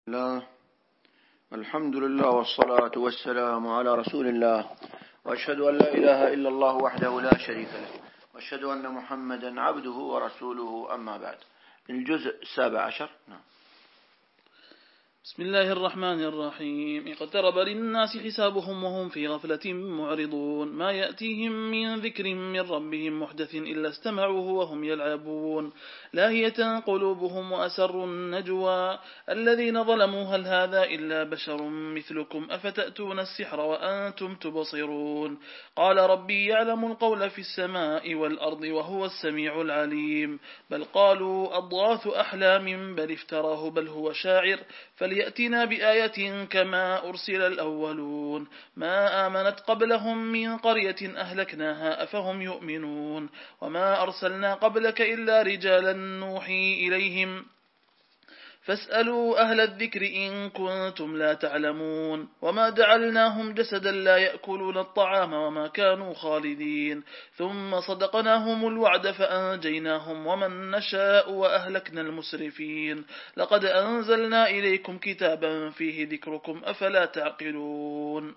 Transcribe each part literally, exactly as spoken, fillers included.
الله الحمد لله والصلاة والسلام على رسول الله، وأشهد أن لا إله إلا الله وحده لا شريك له، وأشهد أن محمدا عبده ورسوله. أما بعد، الجزء السابع عشر. نعم. بسم الله الرحمن الرحيم. اقترب للناس حسابهم وهم في غفلة معرضون، ما يأتيهم من ذكر من ربهم محدث إلا استمعوه وهم يلعبون، لاهية قلوبهم وأسروا النجوى الذين ظلموا هل هذا إلا بشر مثلكم أفتأتون السحر وأنتم تبصرون. قال ربي يعلم القول في السماء والأرض وهو السميع العليم. بل قالوا أضغاث أحلام بل افتراه بل هو شاعر فليأتنا بآية كما أرسل الأولون. ما آمنت قبلهم من قرية أهلكناها أفهم يؤمنون. وما أرسلنا قبلك إلا رجالا نوحي إليهم فاسألوا أهل الذكر إن كنتم لا تعلمون. وما جعلناهم جسدا لا يأكلون الطعام وما كانوا خالدين. ثم صدقناهم الوعد فأنجيناهم ومن نشاء وأهلكنا المسرفين. لقد أنزلنا إليكم كتابا فيه ذكركم أفلا تعقلون.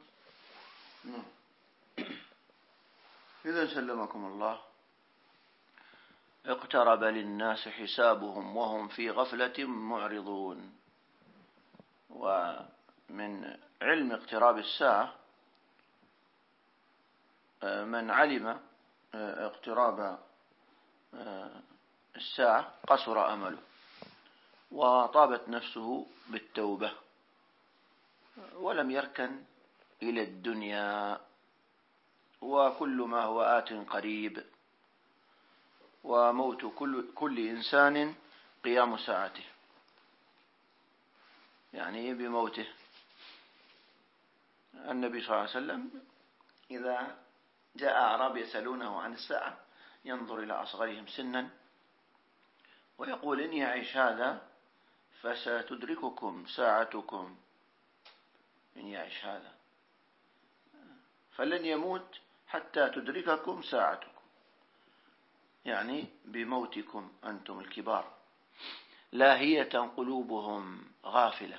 إذا سلمكم الله، اقترب للناس حسابهم وهم في غفلة معرضون. ومن علم اقتراب الساعة من علم اقتراب الساعة قصر أمله وطابت نفسه بالتوبة ولم يركن إلى الدنيا، وكل ما هو آت قريب، وموت كل, كل إنسان قيام ساعته، يعني بموته. النبي صلى الله عليه وسلم إذا جاء أعراب يسألونه عن الساعة ينظر إلى أصغرهم سنا ويقول إن يعيش هذا فستدرككم ساعتكم، إن يعيش هذا فلن يموت حتى تدرككم ساعتكم، يعني بموتكم أنتم الكبار. لاهية قلوبهم غافلة،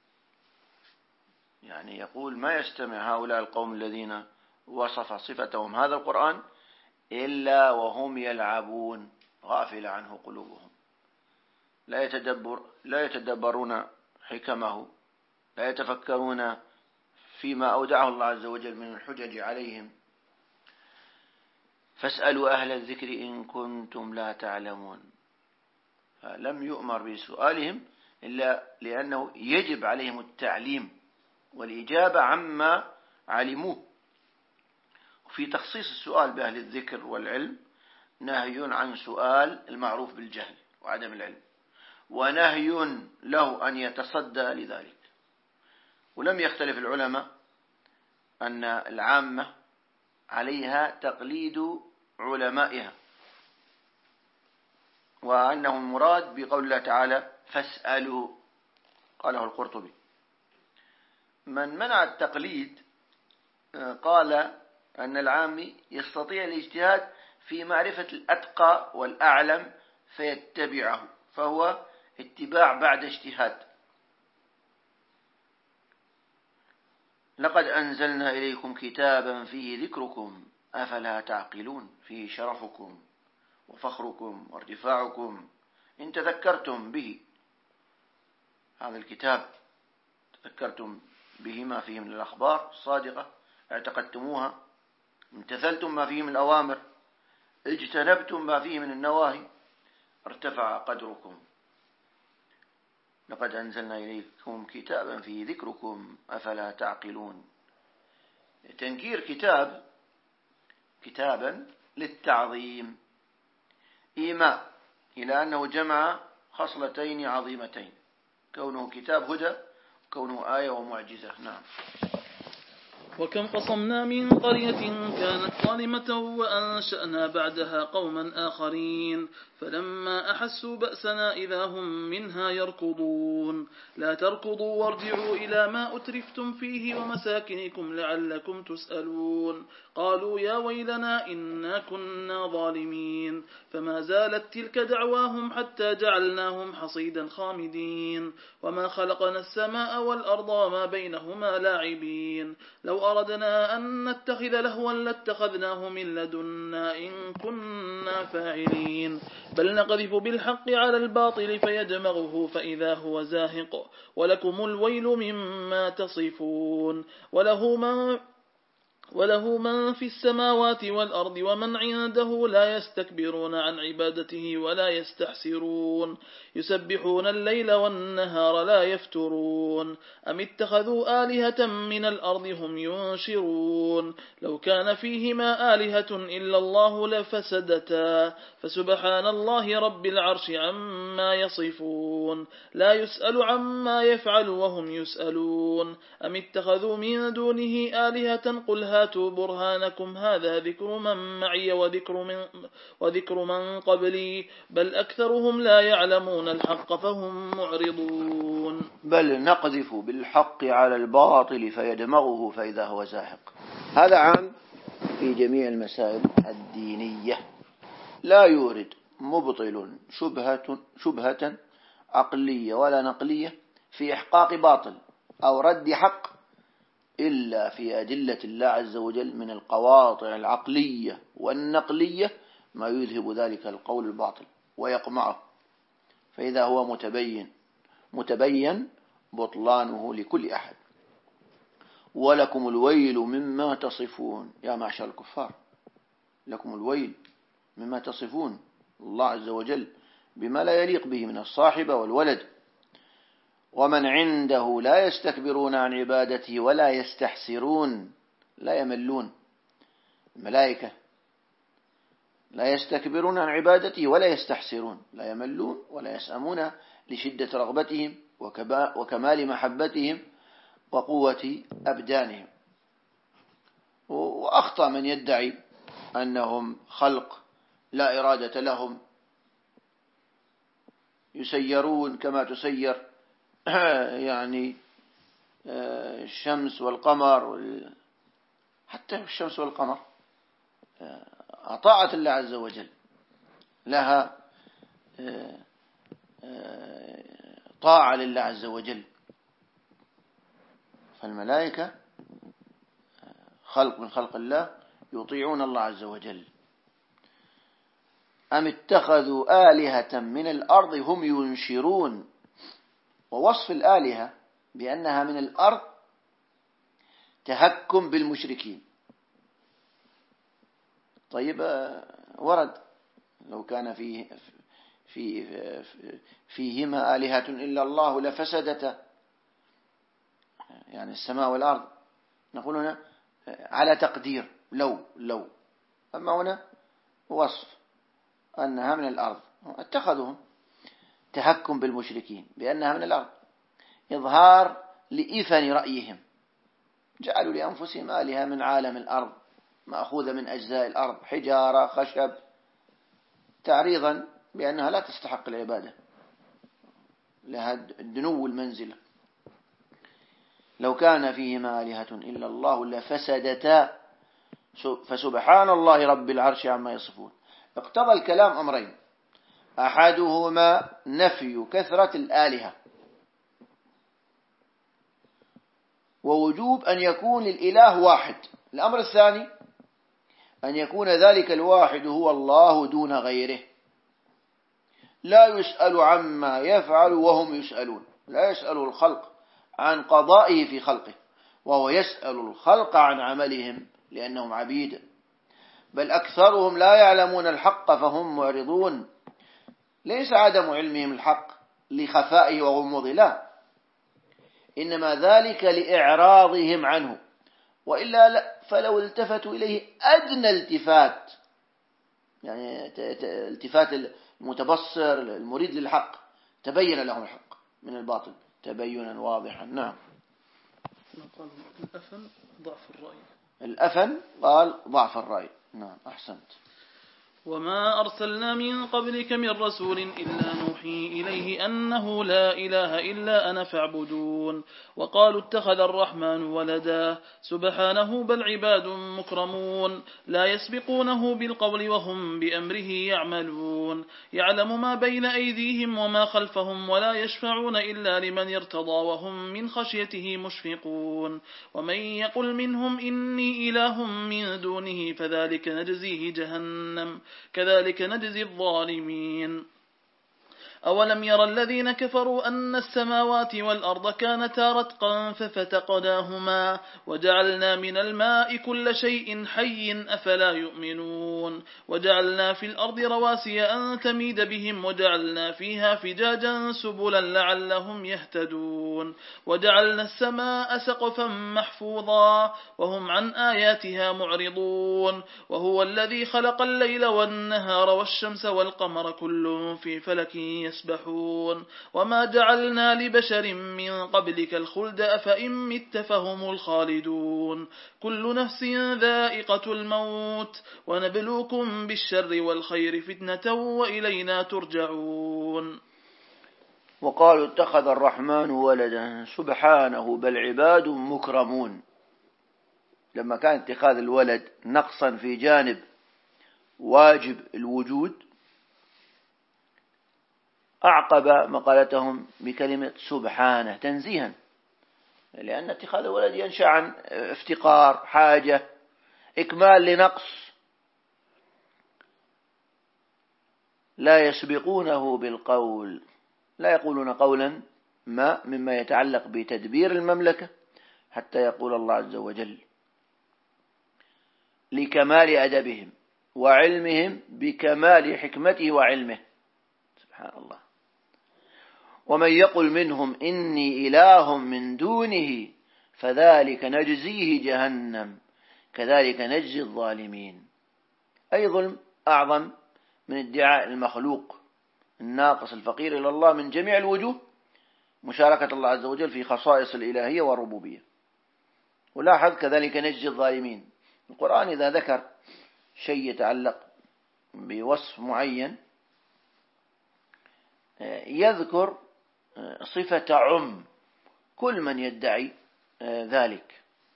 يعني يقول ما يستمع هؤلاء القوم الذين وصف صفتهم هذا القرآن إلا وهم يلعبون، غافل عنه قلوبهم، لا يتدبر لا يتدبرون حكمه، لا يتفكرون فيما أودعه الله عز وجل من الحجج عليهم. فاسألوا أهل الذكر إن كنتم لا تعلمون. فلم يؤمر بسؤالهم إلا لأنه يجب عليهم التعليم والإجابة عما علموه. في تخصيص السؤال بأهل الذكر والعلم نهي عن سؤال المعروف بالجهل وعدم العلم، ونهي له أن يتصدى لذلك. ولم يختلف العلماء أن العامة عليها تقليد علمائها، وأنه المراد بقول الله تعالى فاسألوا، قاله القرطبي. من منع التقليد قال أن العامي يستطيع الاجتهاد في معرفة الأتقى والأعلم فيتبعه، فهو اتباع بعد اجتهاد. لقد أنزلنا إليكم كتابا فيه ذكركم أفلا تعقلون، فيه شرفكم وفخركم وارتفاعكم إن تذكرتم به. هذا الكتاب تذكرتم به ما فيه من الأخبار الصادقة، اعتقدتموها، امتثلتم ما فيه من الأوامر، اجتنبتم ما فيه من النواهي، ارتفع قدركم. لقد أنزلنا إليكم كتابا فيه ذكركم أفلا تعقلون. تنكير كتاب كتابا للتعظيم، إيماء إلى أنه جمع خصلتين عظيمتين، كونه كتاب هدى وكونه آية ومعجزة. نعم. وكم قصمنا من قرية كانت ظالمة وأنشأنا بعدها قوما آخرين فلما أحسوا بأسنا إذا هم منها يركضون لا تركضوا وارجعوا إلى ما أترفتم فيه ومساكنكم لعلكم تسألون قالوا يا ويلنا إنا كنا ظالمين فما زالت تلك دعواهم حتى جعلناهم حصيدا خامدين وما خلقنا السماء والأرض وما بينهما لاعبين لو أردنا أن نتخذ لهوا لاتخذناه من لدنا إن كنا فاعلين بل نقذف بالحق على الباطل فيدمغه فإذا هو زاهق ولكم الويل مما تصفون وله من وله من في السماوات والأرض ومن عنده لا يستكبرون عن عبادته ولا يستحسرون يسبحون الليل والنهار لا يفترون أم اتخذوا آلهة من الأرض هم ينشرون لو كان فيهما آلهة إلا الله لفسدتا فسبحان الله رب العرش عما يصفون لا يسأل عما يفعل وهم يسألون أم اتخذوا من دونه آلهة قل هاتوا برهانكم هذا ذكر من معي وذكر من, وذكر من قبلي بل أكثرهم لا يعلمون الحق فهم معرضون بل نقذف بالحق على الباطل فيدمغه فإذا هو زاهق. هذا عام في جميع المسائل الدينية. لا يورد مبطل شبهة, شبهة عقلية ولا نقلية في إحقاق باطل أو رد حق إلا في أدلة الله عز وجل من القواطع العقلية والنقلية ما يذهب ذلك القول الباطل ويقمعه، فإذا هو متبين متبين بطلانه لكل أحد. ولكم الويل مما تصفون يا معشر الكفار، لكم الويل مما تصفون الله عز وجل بما لا يليق به من الصاحبة والولد. ومن عنده لا يستكبرون عن عبادته ولا يستحسرون، لا يملون. الملائكة لا يستكبرون عن عبادته ولا يستحسرون، لا يملون ولا يسأمون لشدة رغبتهم وكمال محبتهم وقوة أبدانهم. وأخطأ من يدعي أنهم خلق لا إرادة لهم، يسيرون كما تسير يعني الشمس والقمر. حتى الشمس والقمر أطاعت الله عز وجل، لها طاعة لله عز وجل. فالملائكة خلق من خلق الله يطيعون الله عز وجل. أم اتخذوا آلهة من الأرض هم ينشرون. ووصف الآلهة بأنها من الأرض تهكم بالمشركين. طيب ورد لو كان فيه في فيهما آلهة إلا الله لفسدتا، يعني السماء والأرض. نقول هنا على تقدير لو لو أما هنا وصف أنها من الأرض. اتخذهم تهكم بالمشركين بأنها من الأرض، إظهار لإثن رأيهم. جعلوا لأنفسهم آلهة من عالم الأرض مأخوذة من أجزاء الأرض، حجارة خشب، تعريضا بأنها لا تستحق العبادة، لها دنو المنزلة. لو كان فيهما آلهة إلا الله لفسدتا فسبحان الله رب العرش عما يصفون. اقتضى الكلام أمرين: أحدهما نفي كثرة الآلهة، ووجوب أن يكون الإله واحد. الأمر الثاني أن يكون ذلك الواحد هو الله دون غيره، لا يسأل عما يفعل وهم يسألون. لا يسأل الخلق عن قضائه في خلقه، وهو يسأل الخلق عن عملهم لأنهم عبيد. بل أكثرهم لا يعلمون الحق فهم معرضون. ليس عدم علمهم الحق لخفائه وغموضه، لا، إنما ذلك لإعراضهم عنه. وإلا لا، فلو التفتوا إليه أدنى التفات، يعني التفات المتبصر المريد للحق، تبين لهم الحق من الباطل تبينا واضحا. نعم. قال الأفن ضعف الرأي. الأفن قال ضعف الرأي. نعم أحسنت. وما أرسلنا من قبلك من رسول إلا نوحي إليه أنه لا إله إلا أنا فاعبدون. وقالوا اتخذ الرحمن ولدا سبحانه بل عباد مكرمون لا يسبقونه بالقول وهم بأمره يعملون. يعلم ما بين أيديهم وما خلفهم ولا يشفعون إلا لمن ارتضى وهم من خشيته مشفقون. ومن يقل منهم إني إله من دونه فذلك نجزيه جهنم كذلك نجزي الظالمين. أولم ير الذين كفروا أن السماوات والأرض كانتا رتقا ففتقناهما وجعلنا من الماء كل شيء حي أفلا يؤمنون. وجعلنا في الأرض رواسي أن تميد بهم وجعلنا فيها فجاجا سبلا لعلهم يهتدون. وجعلنا السماء سقفا محفوظا وهم عن آياتها معرضون. وهو الذي خلق الليل والنهار والشمس والقمر كل في فلك يسبحون. وما جعلنا لبشر من قبلك الخلد أفإن مت فهم الخالدون. كل نفس ذائقة الموت ونبلوكم بالشر والخير فتنة وإلينا ترجعون. وقالوا اتخذ الرحمن ولدا سبحانه بل عباد مكرمون. لما كان اتخاذ الولد نقصا في جانب واجب الوجود أعقب مقالتهم بكلمة سبحانه تنزيها، لأن اتخاذ الولد ينشأ عن افتقار، حاجة، إكمال لنقص. لا يسبقونه بالقول، لا يقولون قولا ما مما يتعلق بتدبير المملكة حتى يقول الله عز وجل لكمال أدبهم وعلمهم بكمال حكمته وعلمه سبحان الله. ومن يقل منهم إني إله من دونه فذلك نجزيه جهنم كذلك نجزي الظالمين. أي ظلم أعظم من ادعاء المخلوق الناقص الفقير إلى الله من جميع الوجوه مشاركة الله عز وجل في خصائص الإلهية والربوبية. ولاحظ كذلك نجزي الظالمين. القرآن إذا ذكر شيء يتعلق بوصف معين يذكر صفة عم كل من يدعي ذلك.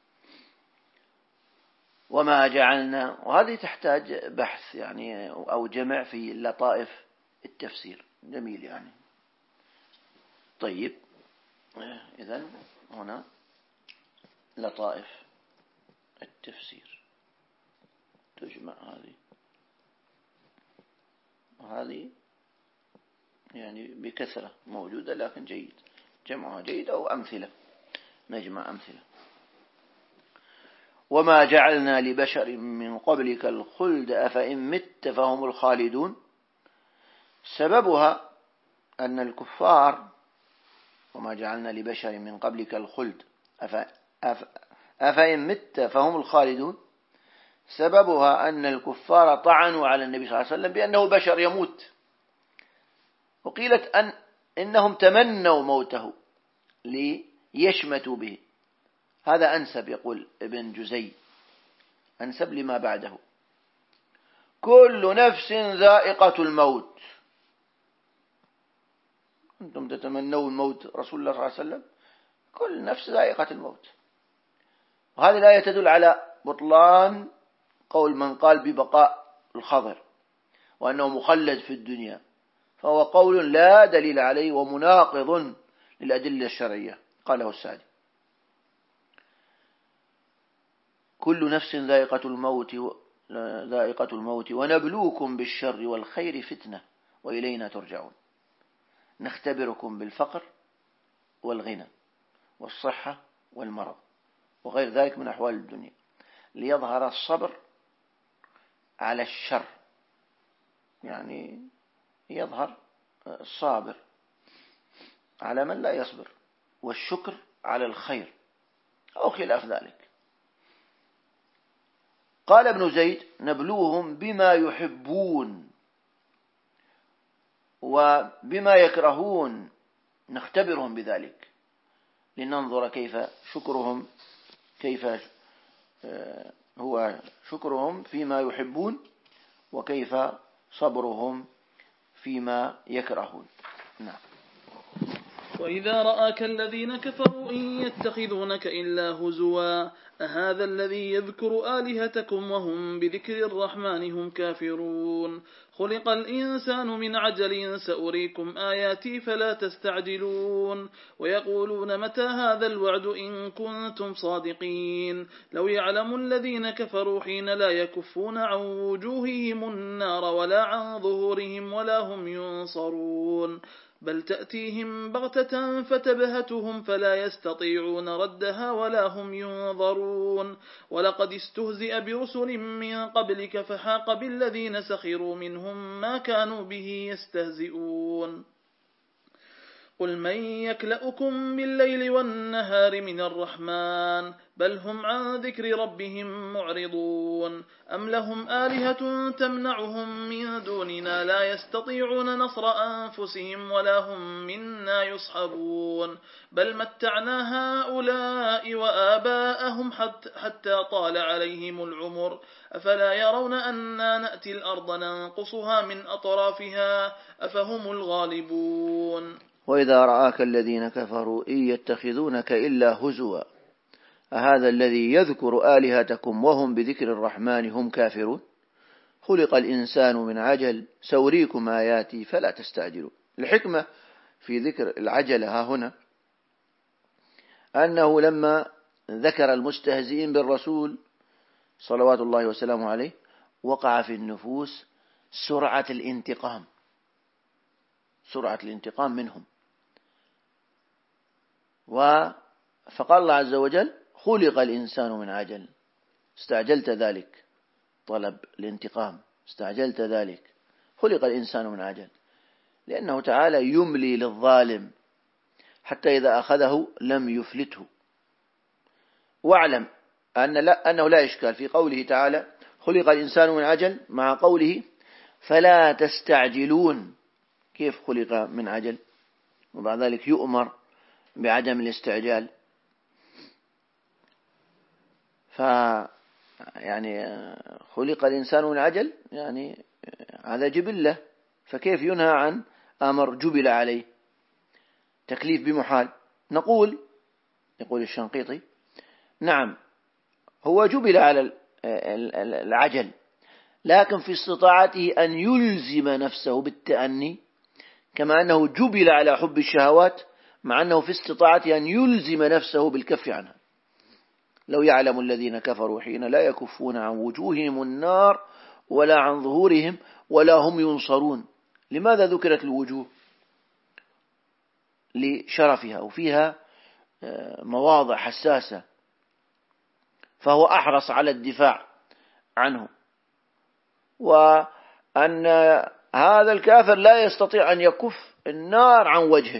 وما جعلنا، وهذه تحتاج بحث يعني أو جمع في لطائف التفسير، جميل يعني. طيب إذن هنا لطائف التفسير تجمع هذه وهذه يعني بكثرة موجودة، لكن جيد جمعها جيد، أو أمثلة نجمع أمثلة. وما جعلنا لبشر من قبلك الخلد أفإن مت فهم الخالدون. سببها أن الكفار، وما جعلنا لبشر من قبلك الخلد أفإن مت فهم الخالدون، سببها أن الكفار طعنوا على النبي صلى الله عليه وسلم بأنه بشر يموت، وقيلت أن إنهم تمنوا موته ليشمتوا به. هذا أنسب، يقول ابن جزي، أنسب لما بعده. كل نفس ذائقة الموت. أنتم تتمنون موت رسول الله صلى الله عليه وسلم، كل نفس ذائقة الموت. وهذه الآية تدل على بطلان قول من قال ببقاء الخضر وأنه مخلد في الدنيا، فهو قول لا دليل عليه ومناقض للأدلة الشرعية. قاله السعدي: كل نفس ذائقة الموت ذائقة الموت ونبلوكم بالشر والخير فتنة وإلينا ترجعون. نختبركم بالفقر والغنى والصحة والمرض وغير ذلك من أحوال الدنيا ليظهر الصبر على الشر، يعني يظهر الصابر على من لا يصبر، والشكر على الخير أو خلاف ذلك. قال ابن زيد: نبلوهم بما يحبون وبما يكرهون، نختبرهم بذلك. لننظر كيف شكرهم، كيف هو شكرهم فيما يحبون، وكيف صبرهم فيما يكرهون. نعم. وإذا رآك الذين كفروا إن يتخذونك إلا هزوا أهذا الذي يذكر آلهتكم وهم بذكر الرحمن هم كافرون خلق الإنسان من عجل سأريكم آياتي فلا تستعجلون ويقولون متى هذا الوعد إن كنتم صادقين لو يعلم الذين كفروا حين لا يكفون عن وجوههم النار ولا عن ظهورهم ولا هم ينصرون بل تأتيهم بغتة فتبهتهم فلا يستطيعون ردها ولا هم ينظرون ولقد استهزئ برسل من قبلك فحاق بالذين سخروا منهم ما كانوا به يستهزئون قل من يكلأكم بالليل والنهار من الرحمن بل هم عن ذكر ربهم معرضون أم لهم آلهة تمنعهم من دوننا لا يستطيعون نصر أنفسهم ولا هم منا يصحبون بل متعنا هؤلاء وآباءهم حتى طال عليهم العمر أفلا يرون أنا نأتي الأرض ننقصها من أطرافها أفهم الغالبون وإذا رآك الذين كفروا إن يتخذونك إلا هزوا أهذا الذي يذكر آلهتكم وهم بذكر الرحمن هم كافرون خلق الإنسان من عجل سأريكم آياتي فلا تستعجلوا. الحكمة في ذكر العجلة ها هنا أنه لما ذكر المستهزئين بالرسول صلوات الله وسلامه عليه وقع في النفوس سرعة الانتقام سرعة الانتقام منهم، فقال الله عز وجل خلق الإنسان من عجل استعجلت ذلك طلب الانتقام استعجلت ذلك خلق الإنسان من عجل لأنه تعالى يملي للظالم حتى إذا أخذه لم يفلته. واعلم أن لا أنه لا إشكال في قوله تعالى خلق الإنسان من عجل مع قوله فلا تستعجلون. كيف خلق من عجل وبعد ذلك يؤمر بعدم الاستعجال؟ ف يعني خلق الإنسان من عجل يعني هذا جبلة، فكيف ينهى عن أمر جبل عليه تكليف بمحال؟ نقول يقول الشنقيطي نعم هو جبل على العجل لكن في استطاعته أن يلزم نفسه بالتأني كما أنه جبل على حب الشهوات مع أنه في استطاعته أن يلزم نفسه بالكف عنها. لو يعلم الذين كفروا حين لا يكفون عن وجوههم النار ولا عن ظهورهم ولا هم ينصرون. لماذا ذكرت الوجوه؟ لشرفها وفيها مواضع حساسة فهو أحرص على الدفاع عنه، وأن هذا الكافر لا يستطيع أن يكف النار عن وجهه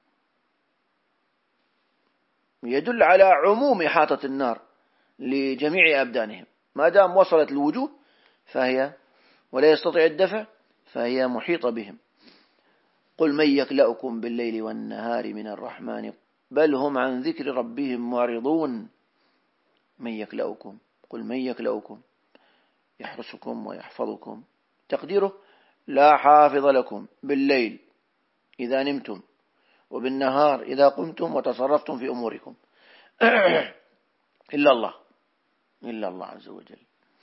يدل على عموم إحاطة النار لجميع أبدانهم ما دام وصلت الوجوه فهي ولا يستطيع الدفع فهي محيطة بهم. قل من يكلأكم بالليل والنهار من الرحمن بل هم عن ذكر ربهم معرضون. من يكلأكم قل من يكلأكم يحرسكم ويحفظكم تقديره لا حافظ لكم بالليل إذا نمتم وبالنهار إذا قمتم وتصرفتم في أموركم إلا الله إلا الله عز وجل.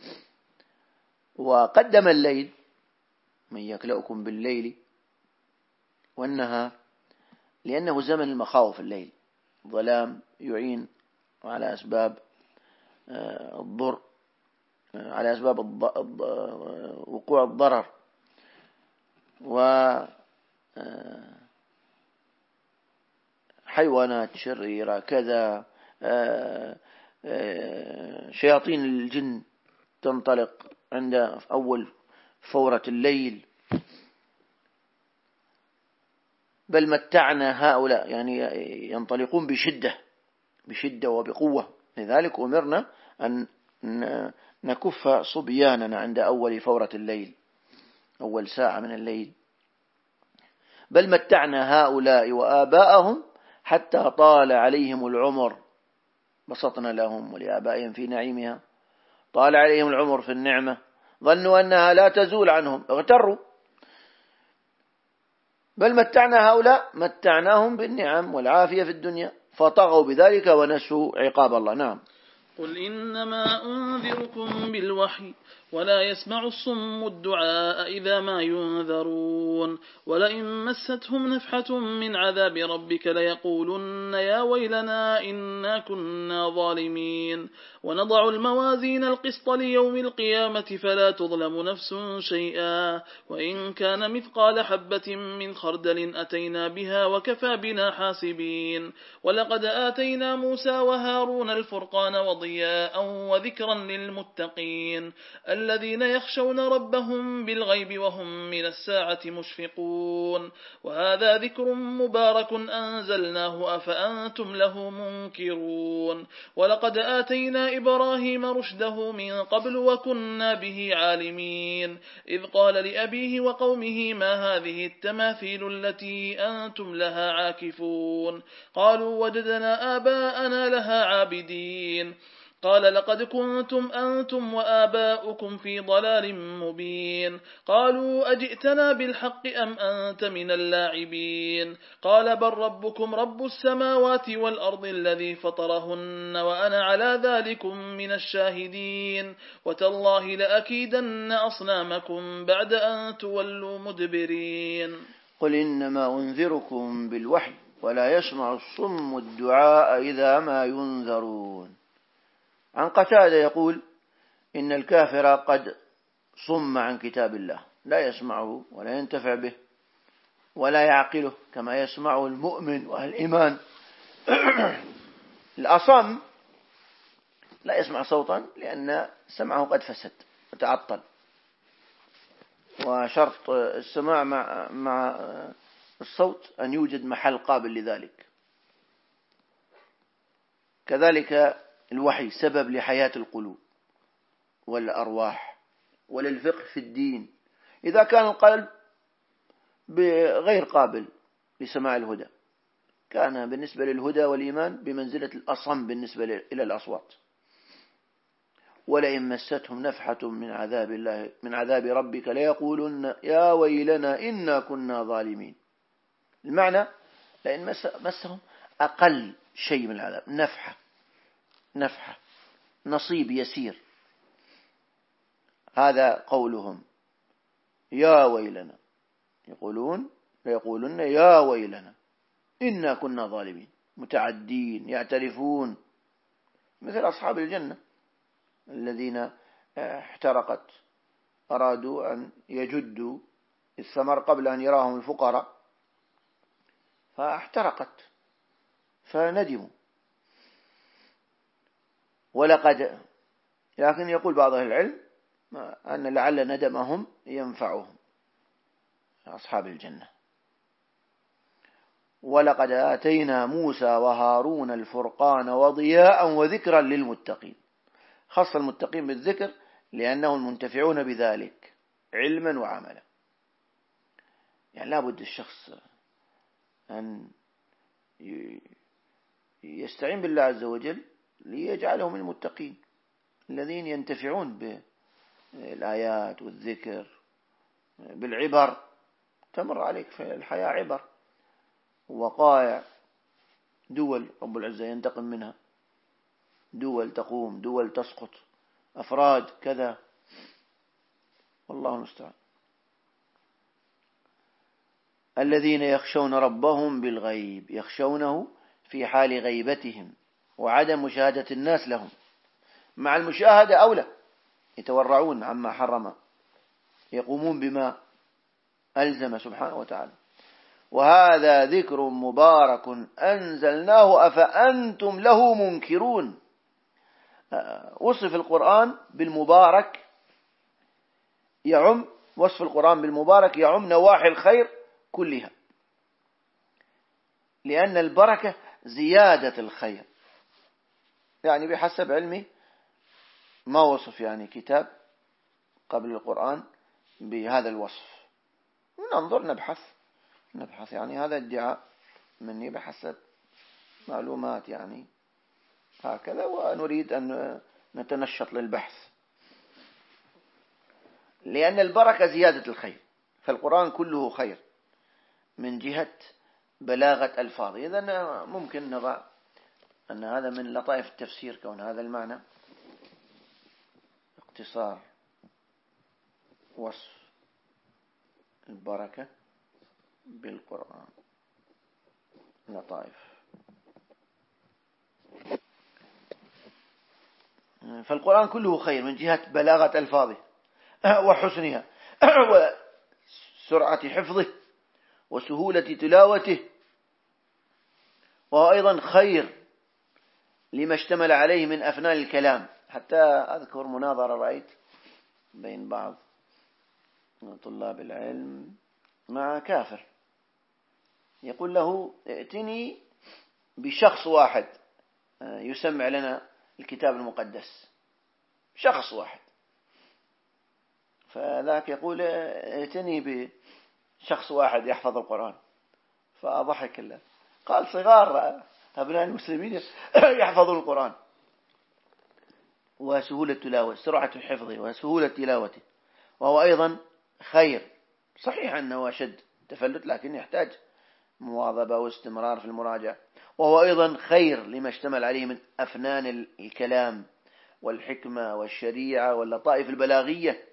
وقدم الليل من يكلأكم بالليل والنهار لأنه زمن المخاوف الليل ظلام يعين على أسباب الضر على أسباب وقوع الضرر وحيوانات شريرة كذا شياطين الجن تنطلق عند أول فورة الليل. بل متعنا هؤلاء يعني ينطلقون بشدة بشدة وبقوة لذلك أمرنا أن نكف صبياننا عند أول فورة الليل أول ساعة من الليل. بل متعنا هؤلاء وآباءهم حتى طال عليهم العمر. بسطنا لهم ولآبائهم في نعيمها. طال عليهم العمر في النعمة، ظنوا أنها لا تزول عنهم، اغتروا. بل متعنا هؤلاء، متعناهم بالنعم والعافية في الدنيا، فطغوا بذلك ونسوا عقاب الله. نعم. قل إنما أنذركم بالوحي ولا يسمع الصم الدعاء إذا ما ينذرون ولئن مستهم نفحة من عذاب ربك ليقولن يا ويلنا إنا كنا ظالمين ونضع الموازين القسط ليوم القيامة فلا تظلم نفس شيئا وإن كان مثقال حبة من خردل أتينا بها وكفى بنا حاسبين ولقد آتينا موسى وهارون الفرقان وضياء وذكرا للمتقين الذين يخشون ربهم بالغيب وهم من الساعة مشفقون وهذا ذكر مبارك أنزلناه أفأنتم له منكرون ولقد آتينا إبراهيم رشده من قبل وكنا به عالمين إذ قال لأبيه وقومه ما هذه التماثيل التي أنتم لها عاكفون قالوا وجدنا آباءنا لها عابدين قال لقد كنتم أنتم وآباؤكم في ضلال مبين قالوا أجئتنا بالحق أم أنت من اللاعبين قال بل ربكم رب السماوات والأرض الذي فطرهن وأنا على ذلكم من الشاهدين وتالله لأكيدن أصنامكم بعد أن تولوا مدبرين. قل إنما أنذركم بالوحي ولا يسمع الصم الدعاء إذا ما ينذرون. عن قتادة يقول إن الكافر قد صم عن كتاب الله، لا يسمعه ولا ينتفع به ولا يعقله كما يسمعه المؤمن وأهل الإيمان. الأصم لا يسمع صوتا لأن سمعه قد فسد وتعطل، وشرط السماع مع, مع الصوت أن يوجد محل قابل لذلك. كذلك الوحي سبب لحياة القلوب والأرواح وللفقه في الدين. إذا كان القلب غير قابل لسماع الهدى كان بالنسبة للهدى والإيمان بمنزلة الأصم بالنسبة إلى الأصوات. ولئن مستهم نفحة من عذاب الله من عذاب ربك ليقولن يا ويلنا إنا كنا ظالمين. المعنى لئن مسهم أقل شيء من العذاب، نفحة نفحة نصيب يسير، هذا قولهم يا ويلنا، يقولون ليقولن يا ويلنا إنا كنا ظالمين، متعدين يعترفون، مثل أصحاب الجنة الذين احترقت أرادوا أن يجدوا الثمر قبل أن يراهم الفقراء فاحترقت فندموا. ولقد لكن يقول بعض أهل العلم أن لعل ندمهم ينفعهم أصحاب الجنة. ولقد آتينا موسى وهارون الفرقان وضياء وذكرا للمتقين. خص المتقين بالذكر لأنهم المنتفعون بذلك علما وعملا. يعني لا بد الشخص أن يستعين بالله عز وجل ليجعلهم المتقين الذين ينتفعون بالآيات والذكر بالعبر. تمر عليك في الحياة عبر، وقائع دول رب العزة ينتقم منها، دول تقوم دول تسقط، أفراد كذا، والله المستعان. الذين يخشون ربهم بالغيب، يخشونه في حال غيبتهم وعدم مشاهدة الناس لهم، مع المشاهدة أولى، يتورعون عما حرم، يقومون بما ألزم سبحانه وتعالى. وهذا ذكر مبارك أنزلناه أفأنتم له منكرون. وصف القرآن بالمبارك يعم وصف القرآن بالمبارك يعم نواحي الخير كلها، لأن البركة زيادة الخير. يعني بحسب علمي ما وصف يعني كتاب قبل القرآن بهذا الوصف. ننظر نبحث نبحث يعني هذا ادعاء مني بحسب معلومات يعني هكذا، ونريد أن نتنشط للبحث، لأن البركة زيادة الخير، فالقرآن كله خير من جهة بلاغة ألفاظ. إذن ممكن نضع أن هذا من لطائف التفسير، كون هذا المعنى اختصار وصف البركة بالقرآن. لطائف. فالقرآن كله خير من جهة بلاغة ألفاظه وحسنها وسرعة حفظه وسهولة تلاوته، وهو أيضا خير لما اشتمل عليه من أفنان الكلام. حتى أذكر مناظرة رأيت بين بعض طلاب العلم مع كافر، يقول له ائتني بشخص واحد يسمع لنا الكتاب المقدس، شخص واحد. فذاك يقول ائتني بشخص واحد يحفظ القرآن، فأضحك الله، قال صغار أبناء المسلمين يحفظون القرآن، وسهولة تلاوة، سرعة حفظه وسهولة تلاوته، وهو أيضا خير. صحيح أنه أشد تفلت، لكن يحتاج مواظبة واستمرار في المراجعة. وهو أيضا خير لما اشتمل عليه من أفنان الكلام والحكمة والشريعة واللطائف البلاغية،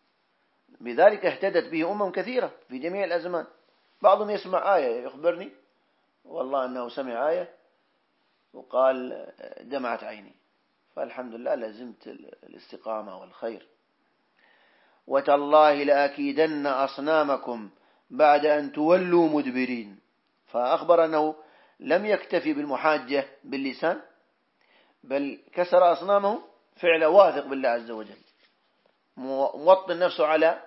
بذلك اهتدت به أمم كثيرة في جميع الأزمان. بعضهم يسمع آية يخبرني والله أنه سمع آية وقال دمعت عيني، فالحمد لله لازمت الاستقامة والخير. وتالله لأكيدن أصنامكم بعد أن تولوا مدبرين. فأخبر أنه لم يكتفي بالمحاجة باللسان، بل كسر أصنامه فعل واثق بالله عز وجل، موطن نفسه على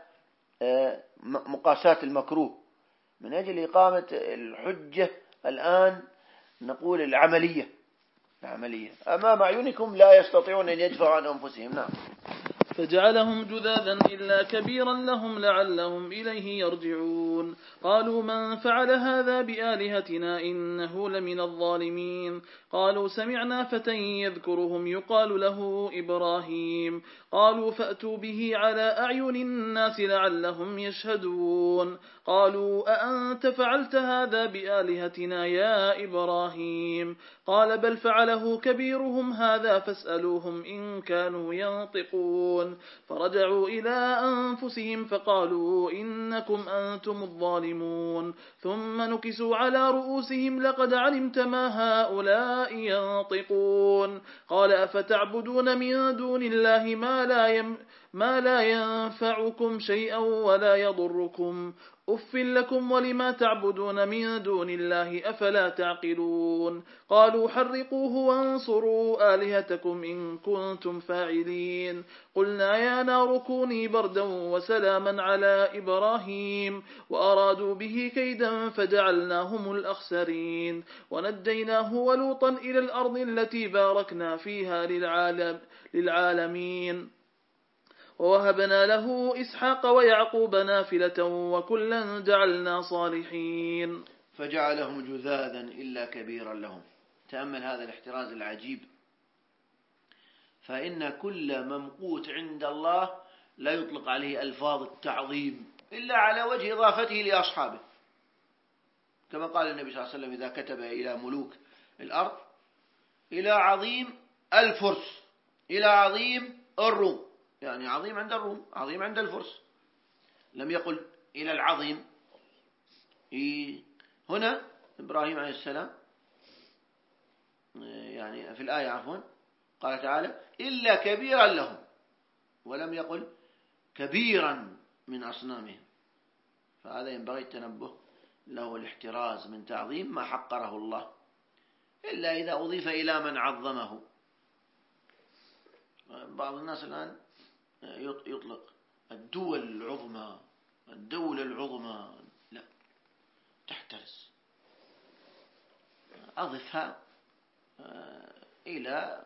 مقاسات المكروه من أجل إقامة الحجة. الآن نقول العملية العملية أمام أعينكم، لا يستطيعون أن يدفعوا عن أنفسهم. نعم. فجعلهم جذاذا إلا كبيرا لهم لعلهم إليه يرجعون. قالوا من فعل هذا بآلهتنا إنه لمن الظالمين. قالوا سمعنا فتى يذكرهم يقال له إبراهيم. قالوا فأتوا به على أعين الناس لعلهم يشهدون. قالوا أأنت فعلت هذا بآلهتنا يا إبراهيم؟ قال بل فعله كبيرهم هذا فاسألوهم إن كانوا ينطقون. فرجعوا إلى أنفسهم فقالوا إنكم أنتم الظالمون. ثم نكسوا على رؤوسهم لقد علمت ما هؤلاء ينطقون. قال أفتعبدون من دون الله ما لا, يم ما لا ينفعكم شيئا ولا يضركم أف لكم ولما تعبدون من دون الله أفلا تعقلون. قالوا حرقوه وانصروا آلهتكم إن كنتم فاعلين. قلنا يا نار كوني بردا وسلاما على إبراهيم وأرادوا به كيدا فجعلناهم الأخسرين. ونجيناه ولوطا إلى الأرض التي باركنا فيها للعالم للعالمين. ووهبنا له إسحاق ويعقوب نافلة وكلا جعلنا صالحين. فجعلهم جذاذا إلا كبيرا لهم. تأمل هذا الاحتراز العجيب، فإن كل ممقوت عند الله لا يطلق عليه ألفاظ التعظيم إلا على وجه إضافته لأصحابه، كما قال النبي صلى الله عليه وسلم إذا كتب إلى ملوك الأرض إلى عظيم الفرس إلى عظيم الروم، يعني عظيم عند الروم عظيم عند الفرس، لم يقل إلى العظيم. هنا إبراهيم عليه السلام يعني في الآية عفوا قال تعالى إلا كبيرا لهم، ولم يقل كبيرا من أصنامهم، فهذا ينبغي التنبه له الاحتراز من تعظيم ما حقره الله إلا إذا أضيف إلى من عظمه. بعض الناس الآن يطلق الدول العظمى الدولة العظمى، لا، تحترز، أضفها إلى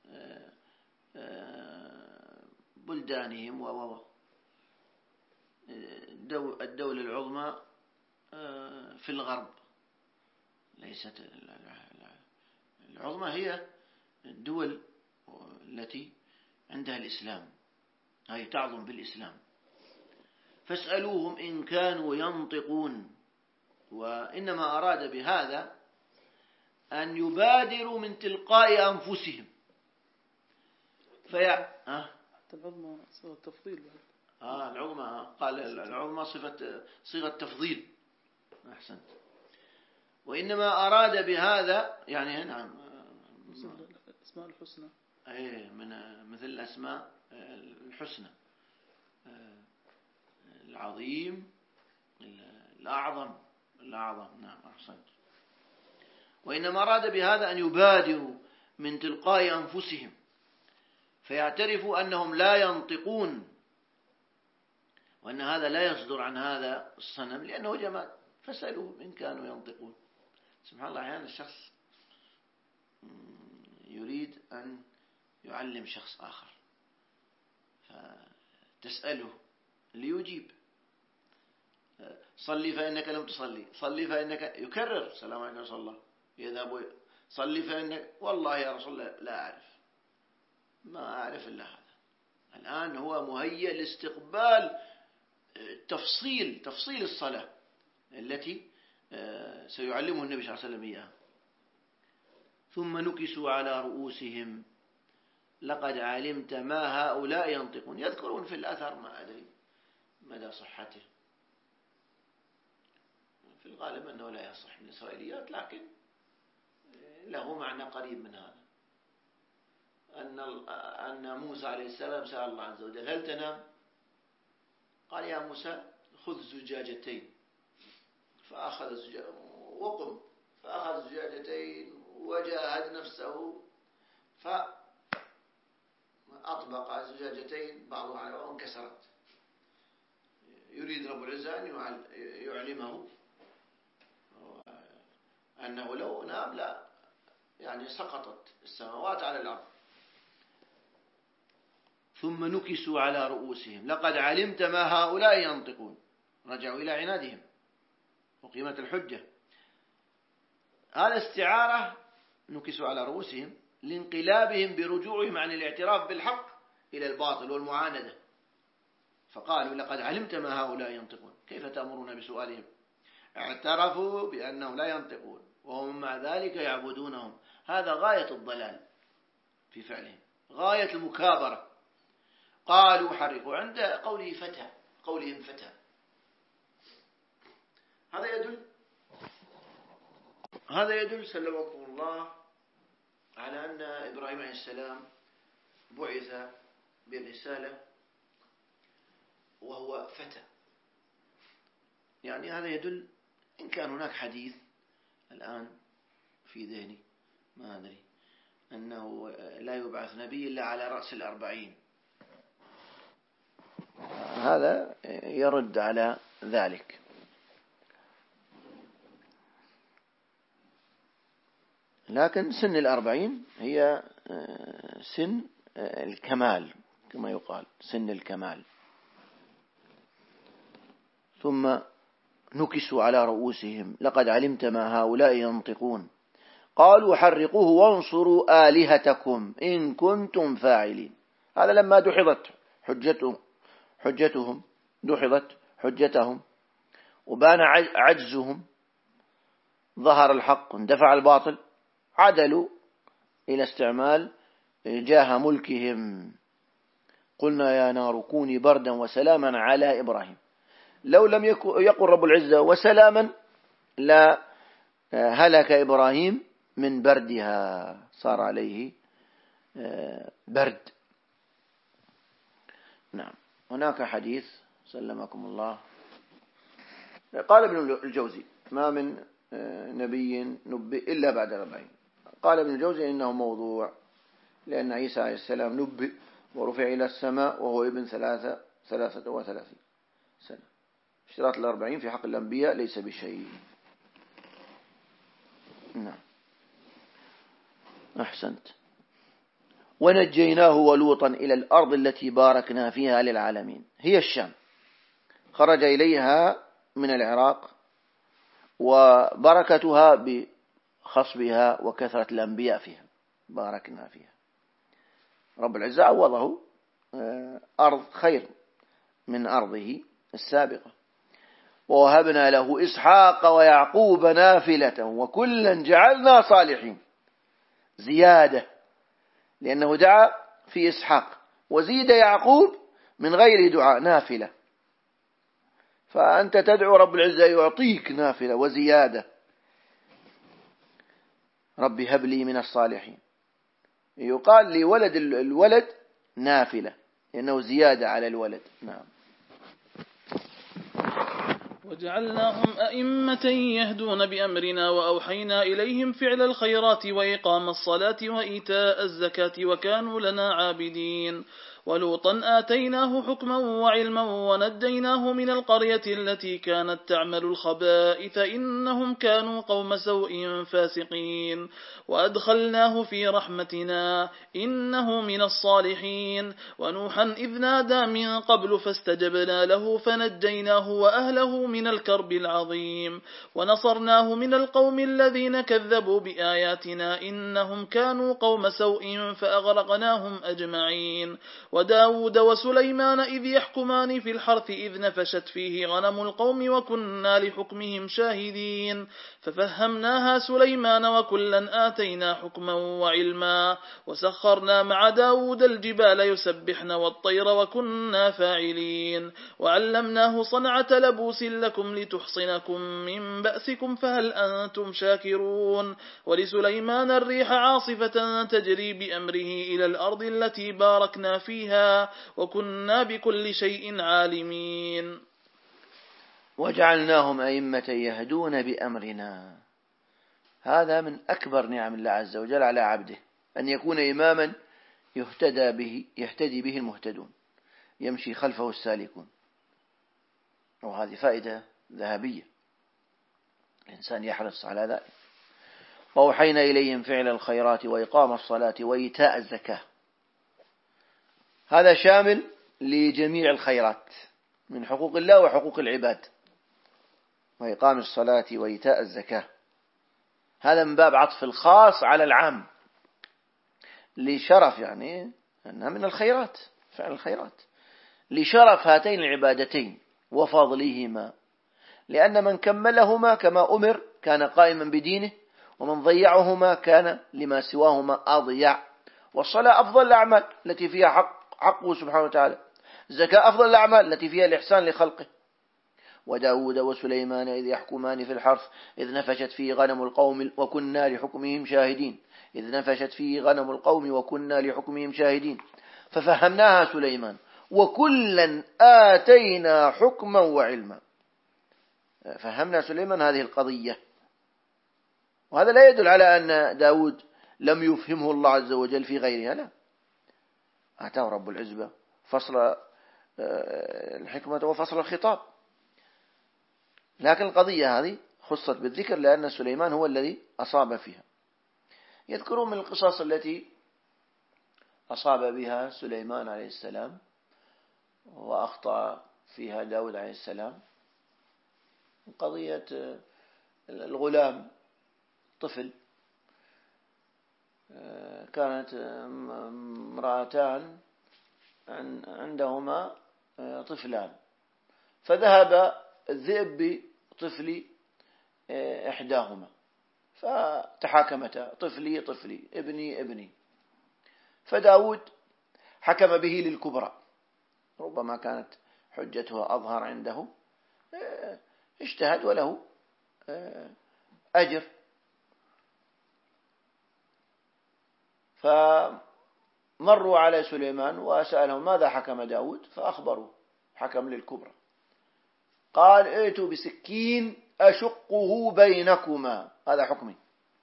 بلدانهم. والدولة العظمى في الغرب ليست العظمى هي الدول التي عندها الإسلام، هي تعظم بالإسلام. فاسألوهم إن كانوا ينطقون. وإنما أراد بهذا أن يبادروا من تلقاء أنفسهم. فيع... أه؟ حتى العظمى صيغة تفضيل. آه العظمى قال العظمى صفة صيغة تفضيل. أحسنت. وإنما أراد بهذا يعني نعم اسماء الحسنى، أي من مثل الأسماء الحسنى، العظيم، الأعظم، الأعظم. نعم أحسنت. وإنما أراد بهذا أن يبادروا من تلقاء أنفسهم فيعترفوا أنهم لا ينطقون، وأن هذا لا يصدر عن هذا الصنم لأنه جماد. فسألوهم إن كانوا ينطقون. سبحان الله، أحيانا الشخص يريد أن يعلم شخص آخر فتسأله ليجيب. صلي فإنك لم تصلي، صلي فإنك، يكرر السلام عليكم رسول الله، يذهب صلي فإنك، والله يا رسول الله لا أعرف، ما أعرف إلا هذا. الآن هو مهيأ لاستقبال تفصيل تفصيل الصلاة التي سيعلمه النبي صلى الله عليه وسلم إياها. ثم نكسوا على رؤوسهم لقد علمت ما هؤلاء ينطقون. يذكرون في الأثر، ما أدري مدى صحته، في الغالب أنه لا يصح من الإسرائيليات، لكن له معنى قريب من هذا. أن أن موسى عليه السلام سأل الله عز وجل هل تنام؟ قال يا موسى خذ زجاجتين، فأخذ زجاجة وقم، فأخذ زجاجتين وجاهد نفسه فأطبق الزجاجتين بعضها على بعض وانكسرت. يريد رب العزة أن يعلمه أنه لو نام لا يعني سقطت السماوات على الأرض. ثم نكسوا على رؤوسهم لقد علمت ما هؤلاء ينطقون. رجعوا إلى عنادهم وقيمة الحجة. هذا استعارة، نكسوا على رؤوسهم، لانقلابهم برجوعهم عن الاعتراف بالحق إلى الباطل والمعاندة. فقالوا لقد علمت ما هؤلاء ينطقون، كيف تأمرون بسؤالهم؟ اعترفوا بأنهم لا ينطقون وهم مع ذلك يعبدونهم. هذا غاية الضلال في فعلهم، غاية المكابرة. قالوا حرقوا، عند قوله فتى، قولهم فتى، هذا يدل هذا يدل سلمكم الله على أن إبراهيم عليه السلام بعث بالرسالة وهو فتى. يعني هذا يدل، إن كان هناك حديث الآن في ذهني ما أدري أنه لا يبعث نبي إلا على رأس الأربعين، هذا يرد على ذلك. لكن سن الأربعين هي سن الكمال كما يقال، سن الكمال. ثم نكسوا على رؤوسهم لقد علمت ما هؤلاء ينطقون. قالوا حرقوه وانصروا آلهتكم إن كنتم فاعلين. هذا لما دحضت حجتهم حجتهم دحضت حجتهم وبان عجزهم، ظهر الحق اندفع الباطل، عدلوا إلى استعمال جاه ملكهم. قلنا يا نار كوني بردا وسلاما على إبراهيم. لو لم يقل رب العزة وسلاما لا هلك إبراهيم من بردها، صار عليه برد. نعم. هناك حديث سلمكم الله، قال ابن الجوزي ما من نبي نبئ إلا بعد أربعين. قال ابن الجوزي إنه موضوع، لأن عيسى عليه السلام نبئ ورفع إلى السماء وهو ابن ثلاثة ثلاثة وثلاثين سنة. اشتراط الأربعين في حق الأنبياء ليس بشيء. نعم أحسنت. ونجيناه ولوطا إلى الأرض التي باركنا فيها للعالمين، هي الشام. خرج إليها من العراق، وبركتها خصبها وكثرة الأنبياء فيها باركنا فيها. رب العزة عوضه أرض خير من أرضه السابقة. ووهبنا له إسحاق ويعقوب نافلة وكلا جعلنا صالحين، زيادة لأنه دعا في إسحاق وزيد يعقوب من غير دعاء نافلة. فأنت تدعو رب العزة يعطيك نافلة وزيادة. ربي هب لي من الصالحين، يقال لولد الولد نافلة لأنه زيادة على الولد. نعم. وجعلناهم أئمة يهدون بأمرنا وأوحينا إليهم فعل الخيرات وإقام الصلاة وإيتاء الزكاة وكانوا لنا عابدين. ولوطا آتيناه حكما وعلما ونجيناه من القرية التي كانت تعمل الخبائث إنهم كانوا قوم سوء فاسقين. وأدخلناه في رحمتنا إنه من الصالحين. ونوحا إذ نادى من قبل فاستجبنا له فنجيناه وأهله من الكرب العظيم. ونصرناه من القوم الذين كذبوا بآياتنا إنهم كانوا قوم سوء فأغرقناهم أجمعين. وداود وسليمان إذ يحكمان في الحرث إذ نفشت فيه غنم القوم وكنا لحكمهم شاهدين. ففهمناها سليمان وكلا آتينا حكما وعلما. وسخرنا مع داود الجبال يسبحن والطير وكنا فاعلين. وعلمناه صنعة لبوس لكم لتحصنكم من بأسكم فهل أنتم شاكرون. ولسليمان الريح عاصفة تجري بأمره إلى الأرض التي باركنا فيها وكنا بكل شيء عالمين. وجعلناهم أئمة يهدون بأمرنا. هذا من أكبر نعم الله عز وجل على عبده، أن يكون إماما يهتدى به يهتدي به المهتدون، يمشي خلفه السالكون. وهذه فائدة ذهبية، الإنسان يحرص على ذلك. وأوحينا إليهم فعل الخيرات وإقام الصلاة وإيتاء الزكاة. هذا شامل لجميع الخيرات من حقوق الله وحقوق العباد. وإقام الصلاة وإيتاء الزكاة هذا من باب عطف الخاص على العام لشرف، يعني أنها من الخيرات، فعل الخيرات لشرف هاتين العبادتين وفضلهما، لأن من كملهما كما أمر كان قائما بدينه، ومن ضيعهما كان لما سواهما أضيع. والصلاة أفضل الأعمال التي فيها حق حقه سبحانه وتعالى. الزكاة أفضل الأعمال التي فيها الإحسان لخلقه. وداود وسليمان إذ يحكمان في الحرث إذ نفشت فيه غنم القوم وكنا لحكمهم شاهدين إذ نفشت فيه غنم القوم وكنا لحكمهم شاهدين. ففهمناها سليمان وكلا آتينا حكما وعلما. فهمنا سليمان هذه القضية. وهذا لا يدل على أن داود لم يفهمه الله عز وجل في غيرها، لا، أعطاه رب العزة فصل الحكمة وفصل الخطاب. لكن القضية هذه خصت بالذكر لأن سليمان هو الذي أصاب فيها. يذكرون من القصص التي أصاب بها سليمان عليه السلام وأخطأ فيها داود عليه السلام قضية الغلام، طفل، كانت امرأتان عندهما طفلان، فذهب الذئب بطفل إحداهما فتحاكمتا، طفلي طفلي ابني ابني. فداود حكم به للكبرى، ربما كانت حجتها أظهر عنده، اجتهد وله أجر. فمروا على سليمان وسألهم ماذا حكم داود، فأخبروا حكم للكبرى. قال ائتوا بسكين أشقه بينكما، هذا حكمي.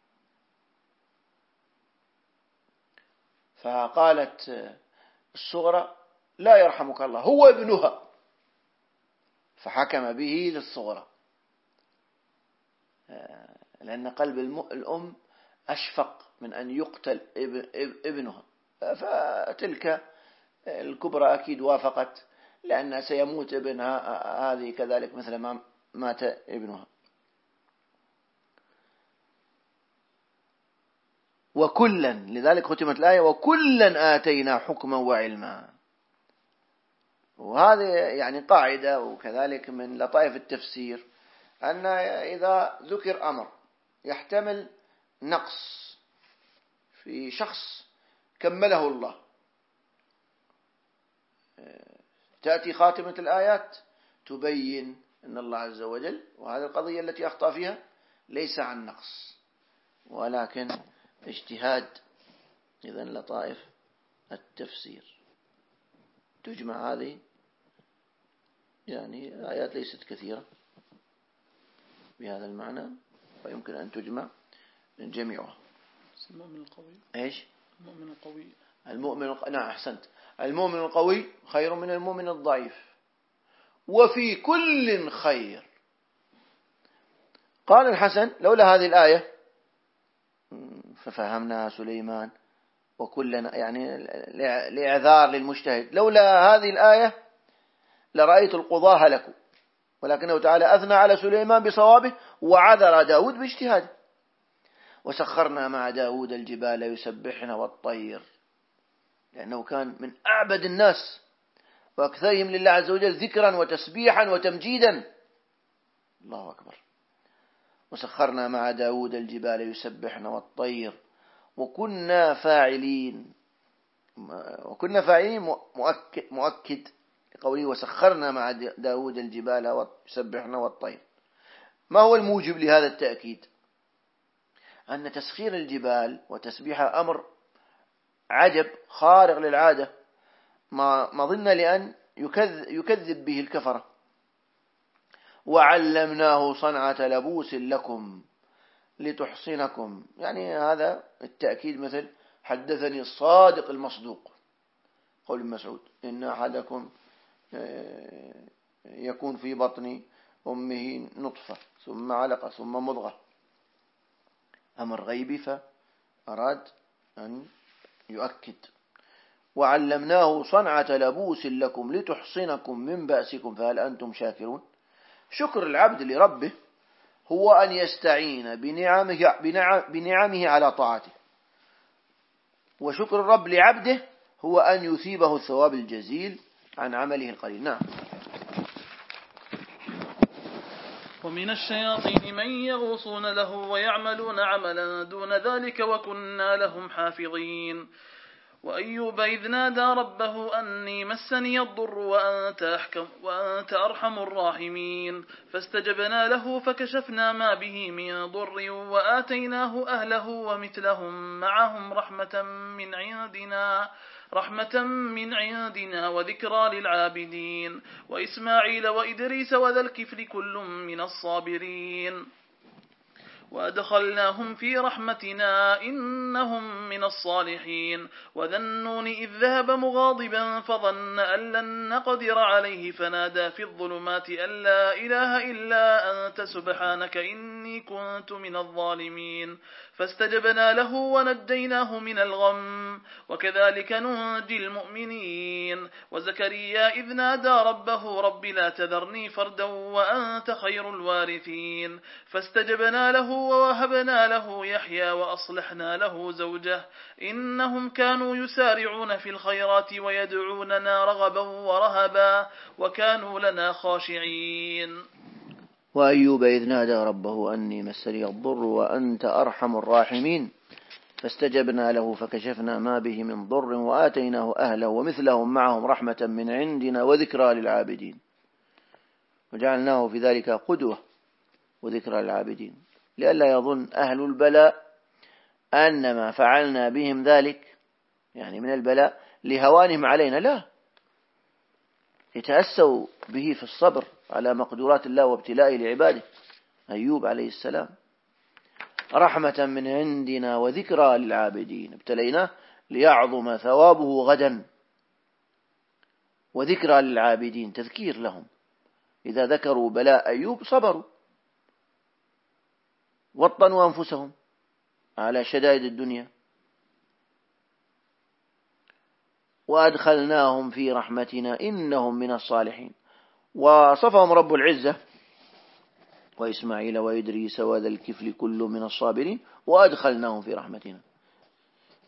فقالت الصغرى لا يرحمك الله هو ابنها، فحكم به للصغرى، لأن قلب الأم أشفق من أن يقتل ابنها. فتلك الكبرى أكيد وافقت، لأن سيموت ابنها هذه كذلك مثل ما مات ابنها. وكلا، لذلك ختمت الآية وكلا آتينا حكما وعلما. وهذه يعني قاعدة، وكذلك من لطائف التفسير أن إذا ذكر أمر يحتمل نقص في شخص كمله الله، تأتي خاتمة الآيات تبين أن الله عز وجل، وهذه القضية التي أخطأ فيها ليس عن نقص ولكن اجتهاد. إذن لطائف التفسير تجمع هذه، يعني آيات ليست كثيرة بهذا المعنى، فيمكن أن تجمع جميعها. المؤمن القوي. إيش؟ المؤمن القوي. المؤمن الق... نعم أحسنت. المؤمن القوي خير من المؤمن الضعيف، وفي كل خير. قال الحسن لولا هذه الآية ففهمنا سليمان وكلنا، يعني لإعذار للمجتهد، لولا هذه الآية لرأيت القضاة هلكوا، ولكنه تعالى أثنى على سليمان بصوابه وعذر داود باجتهاده. وسخرنا مع داود الجبال يسبحن والطير، لأنه كان من أعبد الناس وأكثرهم لله عز وجل ذكرا وتسبيحا وتمجيدا. الله أكبر. وسخرنا مع داود الجبال يسبحن والطير وكنا فاعلين. وكنا فاعلين مؤكد, مؤكد لقوله وسخرنا مع داود الجبال يسبحن والطير. ما هو الموجب لهذا التأكيد؟ أن تسخير الجبال وتسبيحها أمر عجب خارق للعادة، ما ظن لأن يكذب به الكفرة. وعلمناه صنعة لبوس لكم لتحصنكم، يعني هذا التأكيد مثل حدثني الصادق المصدوق، قول ابن مسعود إن أحدكم يكون في بطن أمه نطفة ثم علقة ثم مضغة، أمر غيبي فأراد أن يؤكد. وعلمناه صنعة لبوس لكم لتحصنكم من بأسكم فهل أنتم شاكرون. شكر العبد لربه هو أن يستعين بنعمه, بنعمه على طاعته، وشكر الرب لعبده هو أن يثيبه الثواب الجزيل عن عمله القليل. نعم. ومن الشياطين من يغوصون له ويعملون عملا دون ذلك وكنا لهم حافظين. وأيوب إذ نادى ربه أني مسني الضر وأنت, أحكم وأنت أرحم الراحمين فاستجبنا له فكشفنا ما به من ضر وآتيناه أهله ومثلهم معهم رحمة من عندنا رحمة من عندنا وذكرى للعابدين وإسماعيل وإدريس وذا الكفل كل من الصابرين وأدخلناهم في رحمتنا إنهم من الصالحين. وذا النون إذ ذهب مغاضبا فظن أن لن نقدر عليه فنادى في الظلمات أن لا إله إلا أنت سبحانك إني كنت من الظالمين فاستجبنا له ونجيناه من الغم وكذلك ننجي المؤمنين. وزكريا إذ نادى ربه رب لا تذرني فردا وأنت خير الوارثين فاستجبنا له ووهبنا له يحيى وأصلحنا له زوجه إنهم كانوا يسارعون في الخيرات ويدعوننا رغبا ورهبا وكانوا لنا خاشعين. وأيوب إذ نادى ربه أني مسني الضر وأنت أرحم الراحمين فاستجبنا له فكشفنا ما به من ضر وآتيناه أهله ومثلهم معهم رحمة من عندنا وذكرى للعابدين وجعلناه في ذلك قدوة وذكرى للعابدين لئلا يظن أهل البلاء أن ما فعلنا بهم ذلك يعني من البلاء لهوانهم علينا، لا، يتأسوا به في الصبر على مقدورات الله وابتلائه لعباده. أيوب عليه السلام رحمة من عندنا وذكرى للعابدين ابتليناه ليعظم ثوابه غدا وذكرى للعابدين تذكير لهم إذا ذكروا بلاء أيوب صبروا وطنوا أنفسهم على شدائد الدنيا. وأدخلناهم في رحمتنا إنهم من الصالحين. وصفهم رب العزة وإسماعيل وإدريس وذا الكفل كل من الصابرين وأدخلناهم في رحمتنا.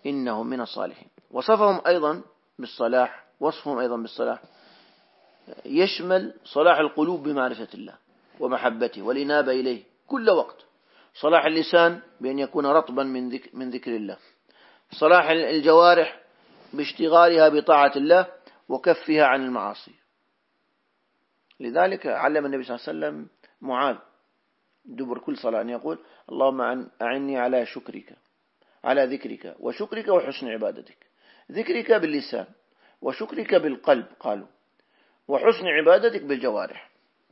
إنهم من الصالحين. وصفهم أيضا بالصلاح، وصفهم أيضا بالصلاح يشمل صلاح القلوب بمعرفة الله ومحبته والإنابة إليه كل وقت، صلاح اللسان بأن يكون رطبا من ذكر, من ذكر الله، صلاح الجوارح باشتغالها بطاعة الله وكفها عن المعاصي. لذلك علم النبي صلى الله عليه وسلم معاذ دبر كل صلاة أن يقول اللهم أعني على شكرك، على ذكرك وشكرك وحسن عبادتك. ذكرك باللسان، وشكرك بالقلب قالوا، وحسن عبادتك بالجوارح.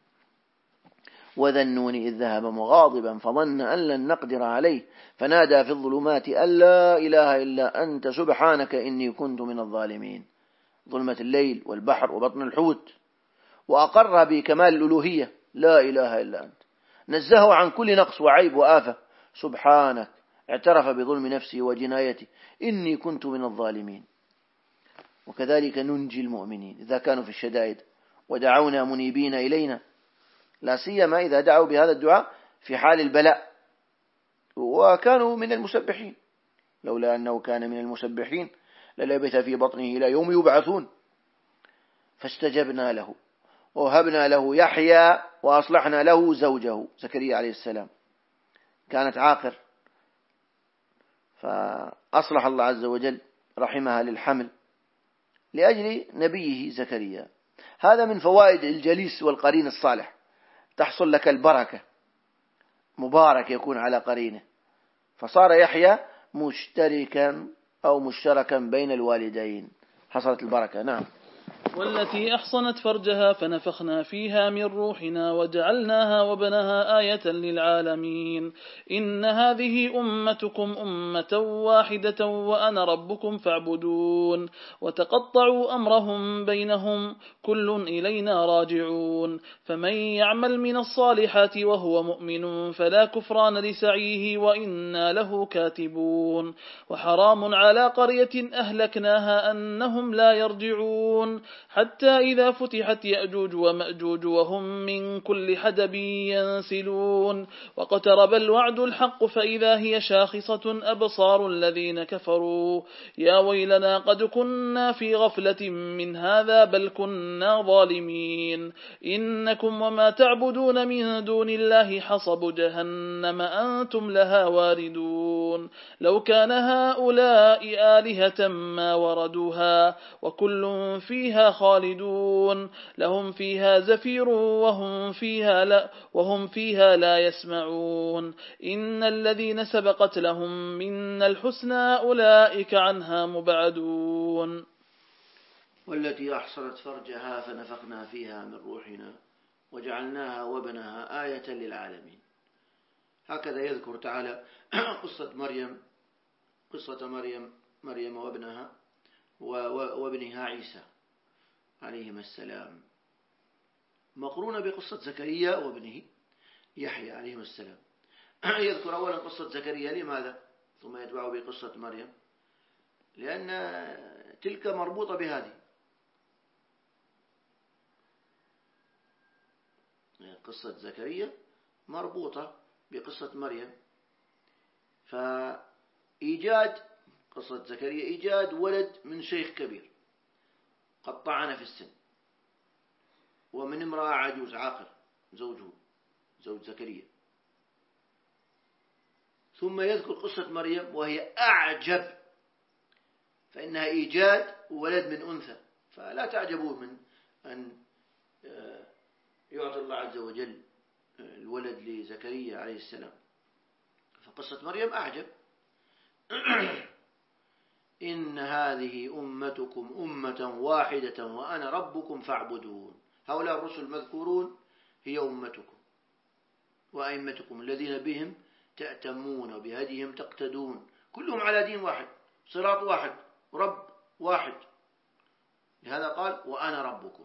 وذا النون إذ ذهب مغاضبا فظن أن لن نقدر عليه فنادى في الظلمات أن لا إله إلا أنت سبحانك إني كنت من الظالمين. ظلمة الليل والبحر وبطن الحوت، وأقر بكمال الألوهية لا إله إلا أنت، نزهه عن كل نقص وعيب وآفة سبحانك، اعترف بظلم نفسه وجنايته إني كنت من الظالمين. وكذلك ننجي المؤمنين إذا كانوا في الشدائد ودعونا منيبين إلينا، لا سيما إذا دعوا بهذا الدعاء في حال البلاء، وكانوا من المسبحين، لولا أنه كان من المسبحين للبث في بطنه إلى يوم يبعثون. فاستجبنا له ووهبنا له يحيى وأصلحنا له زوجه زكريا عليه السلام، كانت عاقر فأصلح الله عز وجل رحمها للحمل لأجل نبيه زكريا. هذا من فوائد الجليس والقرين الصالح، تحصل لك البركة، مبارك يكون على قرينه، فصار يحيى مشتركا أو مشتركا بين الوالدين، حصلت البركة. نعم. والتي أحصنت فرجها فنفخنا فيها من روحنا وجعلناها وبنها آية للعالمين. إن هذه أمتكم أمة واحدة وأنا ربكم فاعبدون. وتقطعوا أمرهم بينهم كل إلينا راجعون. فمن يعمل من الصالحات وهو مؤمن فلا كفران لسعيه وإنا له كاتبون. وحرام على قرية أهلكناها أنهم لا يرجعون حتى إذا فتحت يأجوج ومأجوج وهم من كل حدب ينسلون. واقترب الوعد الحق فإذا هي شاخصة أبصار الذين كفروا يا ويلنا قد كنا في غفلة من هذا بل كنا ظالمين. إنكم وما تعبدون من دون الله حصب جهنم أنتم لها واردون. لو كان هؤلاء آلهة ما وردوها وكل فيها خالدون. لهم فيها زفير وهم فيها لا, وهم فيها لا يسمعون. إن الذين سبقت لهم من الحسنى أولئك عنها مبعدون. والتي أحصنت فرجها فنفخنا فيها من روحنا وجعلناها وبنها آية للعالمين. هكذا يذكر تعالى قصة مريم، قصة مريم مريم وابنها وابنها عيسى عليهما السلام، مقرونة بقصة زكريا وابنه يحيى عليهما السلام. يذكر أولا قصة زكريا لماذا؟ ثم يتبع بقصة مريم، لأن تلك مربوطة بهذه. قصة زكريا مربوطة بقصة مريم، فإيجاد قصة زكريا إيجاد ولد من شيخ كبير قد طعن في السن، ومن امرأة عجوز عاقر زوجه زوج زكريا. ثم يذكر قصة مريم وهي أعجب، فإنها إيجاد ولد من أنثى، فلا تعجبوا من أن يعطي الله عز وجل الولد لزكريا عليه السلام. فقصة مريم أعجب. إن هذه أمتكم أمة واحدة وأنا ربكم فاعبدون. هؤلاء الرسل المذكورون هي أمتكم وأئمتكم الذين بهم تأتمون وبهديهم تقتدون، كلهم على دين واحد، صراط واحد، رب واحد. لهذا قال وأنا ربكم.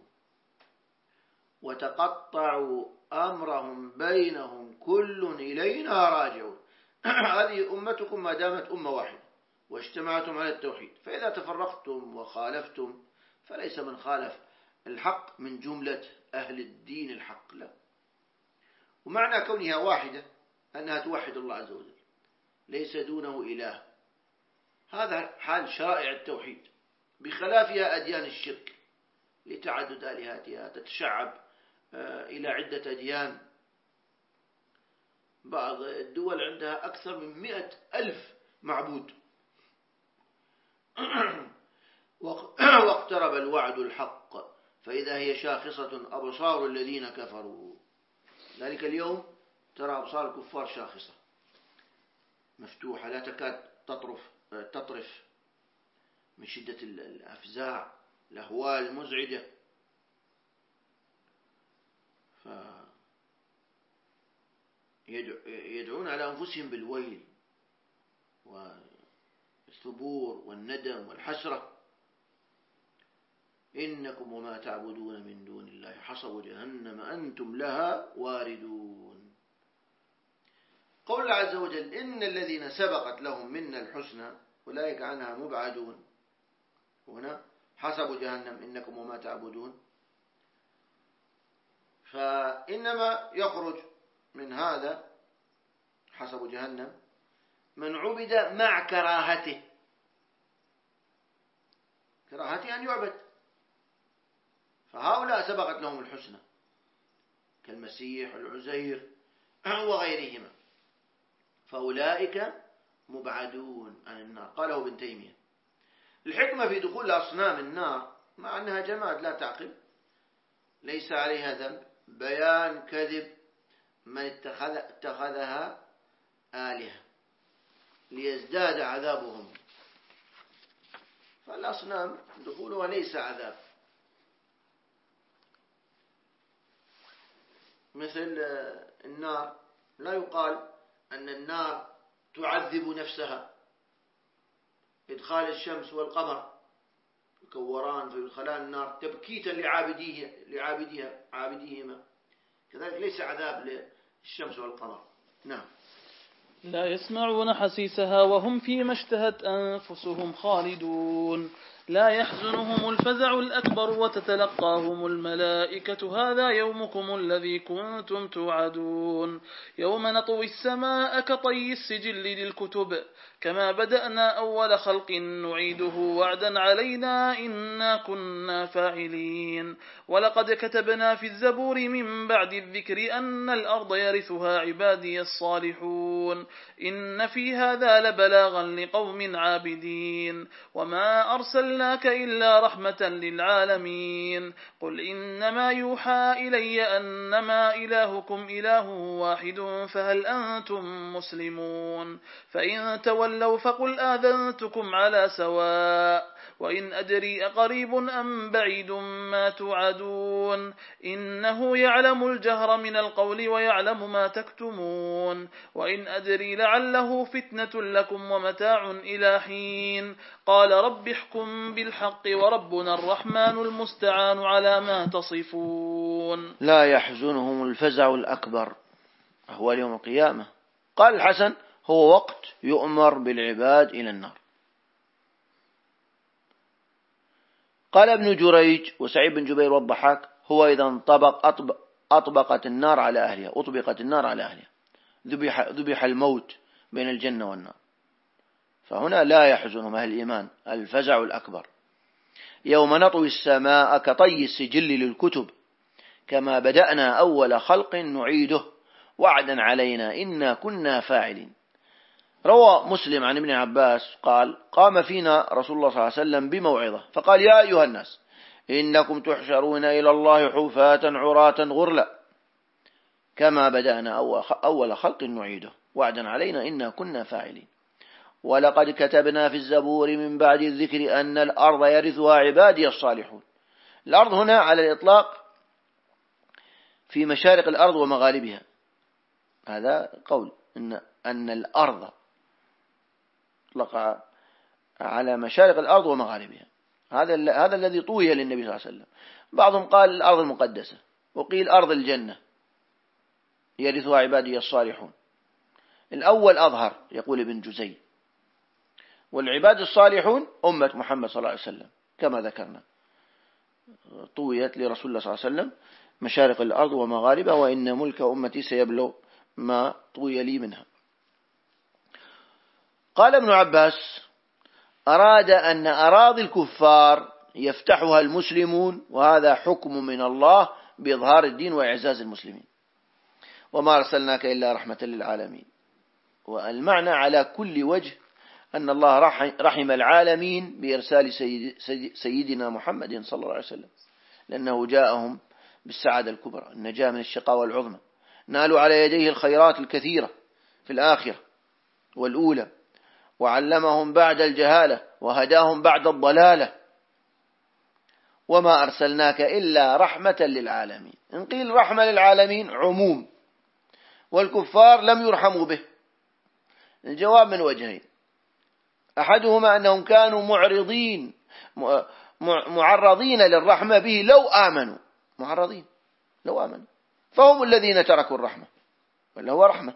وتقطعوا أمرهم بينهم كل إلينا راجعون. هذه أمتكم ما دامت أمة واحدة واجتمعتم على التوحيد، فإذا تفرقتم وخالفتم فليس من خالف الحق من جملة أهل الدين الحق، لا. ومعنى كونها واحدة أنها توحد الله عز وجل، ليس دونه إله، هذا حال شرائع التوحيد، بخلافها أديان الشرك لتعدد آلهتها، تتشعب إلى عدة أديان. بعض الدول عندها أكثر من مئة ألف معبود. واقترب الوعد الحق فإذا هي شاخصة أبصار الذين كفروا. ذلك اليوم ترى أبصار الكفار شاخصة مفتوحة لا تكاد تطرف تطرف من شدة الأفزاع الأهوال المزعجة. يدعون على أنفسهم بالويل والثبور والندم والحسرة. إنكم وما تعبدون من دون الله حصب جهنم أنتم لها واردون. قول الله عز وجل إن الذين سبقت لهم منا الحسنى أولئك عنها مبعدون. هنا حصب جهنم إنكم وما تعبدون، فإنما يخرج من هذا حسب جهنم من عبد مع كراهته، كراهته أن يعبد، فهؤلاء سبقت لهم الحسنى كالمسيح والعزير وغيرهما، فأولئك مبعدون عن النار. قاله ابن تيمية. الحكمة في دخول الأصنام النار مع أنها جماد لا تعقل ليس عليها ذنب بيان كذب من اتخذ اتخذها آلهة ليزداد عذابهم، فالأصنام دخولها ليس عذاب. مثل النار لا يقال أن النار تعذب نفسها. إدخال الشمس والقمر يكوران في خلال النار تبكيتا لعابديه لعابديها عابديهما، كذلك ليس عذاب للشمس والقمر. نعم. لا يسمعون حسيسها وهم فيما اشتهت أنفسهم خالدون. لا يحزنهم الفزع الأكبر وتتلقاهم الملائكة هذا يومكم الذي كنتم توعدون. يوم نطوي السماء كطي السجل للكتب كما بدأنا أول خلق نعيده وعدا علينا إنا كنا فاعلين. ولقد كتبنا في الزبور من بعد الذكر أن الأرض يرثها عبادي الصالحون إن في هذا لبلاغا لقوم عابدين. وما أرسلناك إلا رحمة للعالمين. قل إنما يوحى إلي أنما إلهكم إله واحد فهل أنتم مسلمون. فإن تولوا فقل آذنتكم على سواء وإن أدري أقريب أم بعيد ما توعدون إنه يعلم الجهر من القول ويعلم ما تكتمون. وإن أدري لعله فتنة لكم ومتاع إلى حين. قال رب احكم بالحق وربنا الرحمن المستعان على ما تصفون. لا يحزنهم الفزع الأكبر هو يوم القيامة. قال الحسن هو وقت يؤمر بالعباد إلى النار. قال ابن جريج وسعيد بن جبير والضحاك هو إذا انطبق أطبق أطبقت النار على أهلها أطبقت النار على أهلها ذبح, ذبح الموت بين الجنة والنار. فهنا لا يحزنهم أهل الإيمان الفزع الأكبر. يوم نطوي السماء كطي السجل للكتب كما بدأنا أول خلق نعيده وعدا علينا إنا كنا فاعلين. روى مسلم عن ابن عباس قال قام فينا رسول الله صلى الله عليه وسلم بموعظة فقال يا أيها الناس إنكم تحشرون إلى الله حفاة عراة غرلا كما بدأنا أول خلق نعيده وعدا علينا إنا كنا فاعلين. ولقد كتبنا في الزبور من بعد الذكر أن الأرض يرثها عبادي الصالحون. الأرض هنا على الإطلاق في مشارق الأرض ومغاربها. هذا قول إن, أن الأرض اطلق على مشارق الأرض ومغاربها. هذا هذا الذي طوي للنبي صلى الله عليه وسلم. بعضهم قال الأرض المقدسة وقيل أرض الجنة يرثها عبادي الصالحون. الأول أظهر يقول ابن جزي. والعباد الصالحون أمة محمد صلى الله عليه وسلم كما ذكرنا طويت لرسول الله صلى الله عليه وسلم مشارق الأرض ومغاربها وإن ملك أمتي سيبلغ ما طوي لي منها. قال ابن عباس أراد أن أراضي الكفار يفتحها المسلمون، وهذا حكم من الله بإظهار الدين وإعزاز المسلمين. وما أرسلناك إلا رحمة للعالمين. والمعنى على كل وجه أن الله رحم العالمين بإرسال سيدنا محمد صلى الله عليه وسلم، لأنه جاءهم بالسعادة الكبرى، النجاة من الشقاوة العظمى، نالوا على يديه الخيرات الكثيرة في الآخرة والأولى، وعلمهم بعد الجهالة وهداهم بعد الضلالة. وما أرسلناك إلا رحمة للعالمين. إن قيل رحمة للعالمين عموم، والكفار لم يرحموا به. الجواب من وجهين: أحدهما أنهم كانوا معرضين معرضين للرحمة به لو آمنوا، معرضين لو آمنوا، فهم الذين تركوا الرحمة، ولا هو رحمة.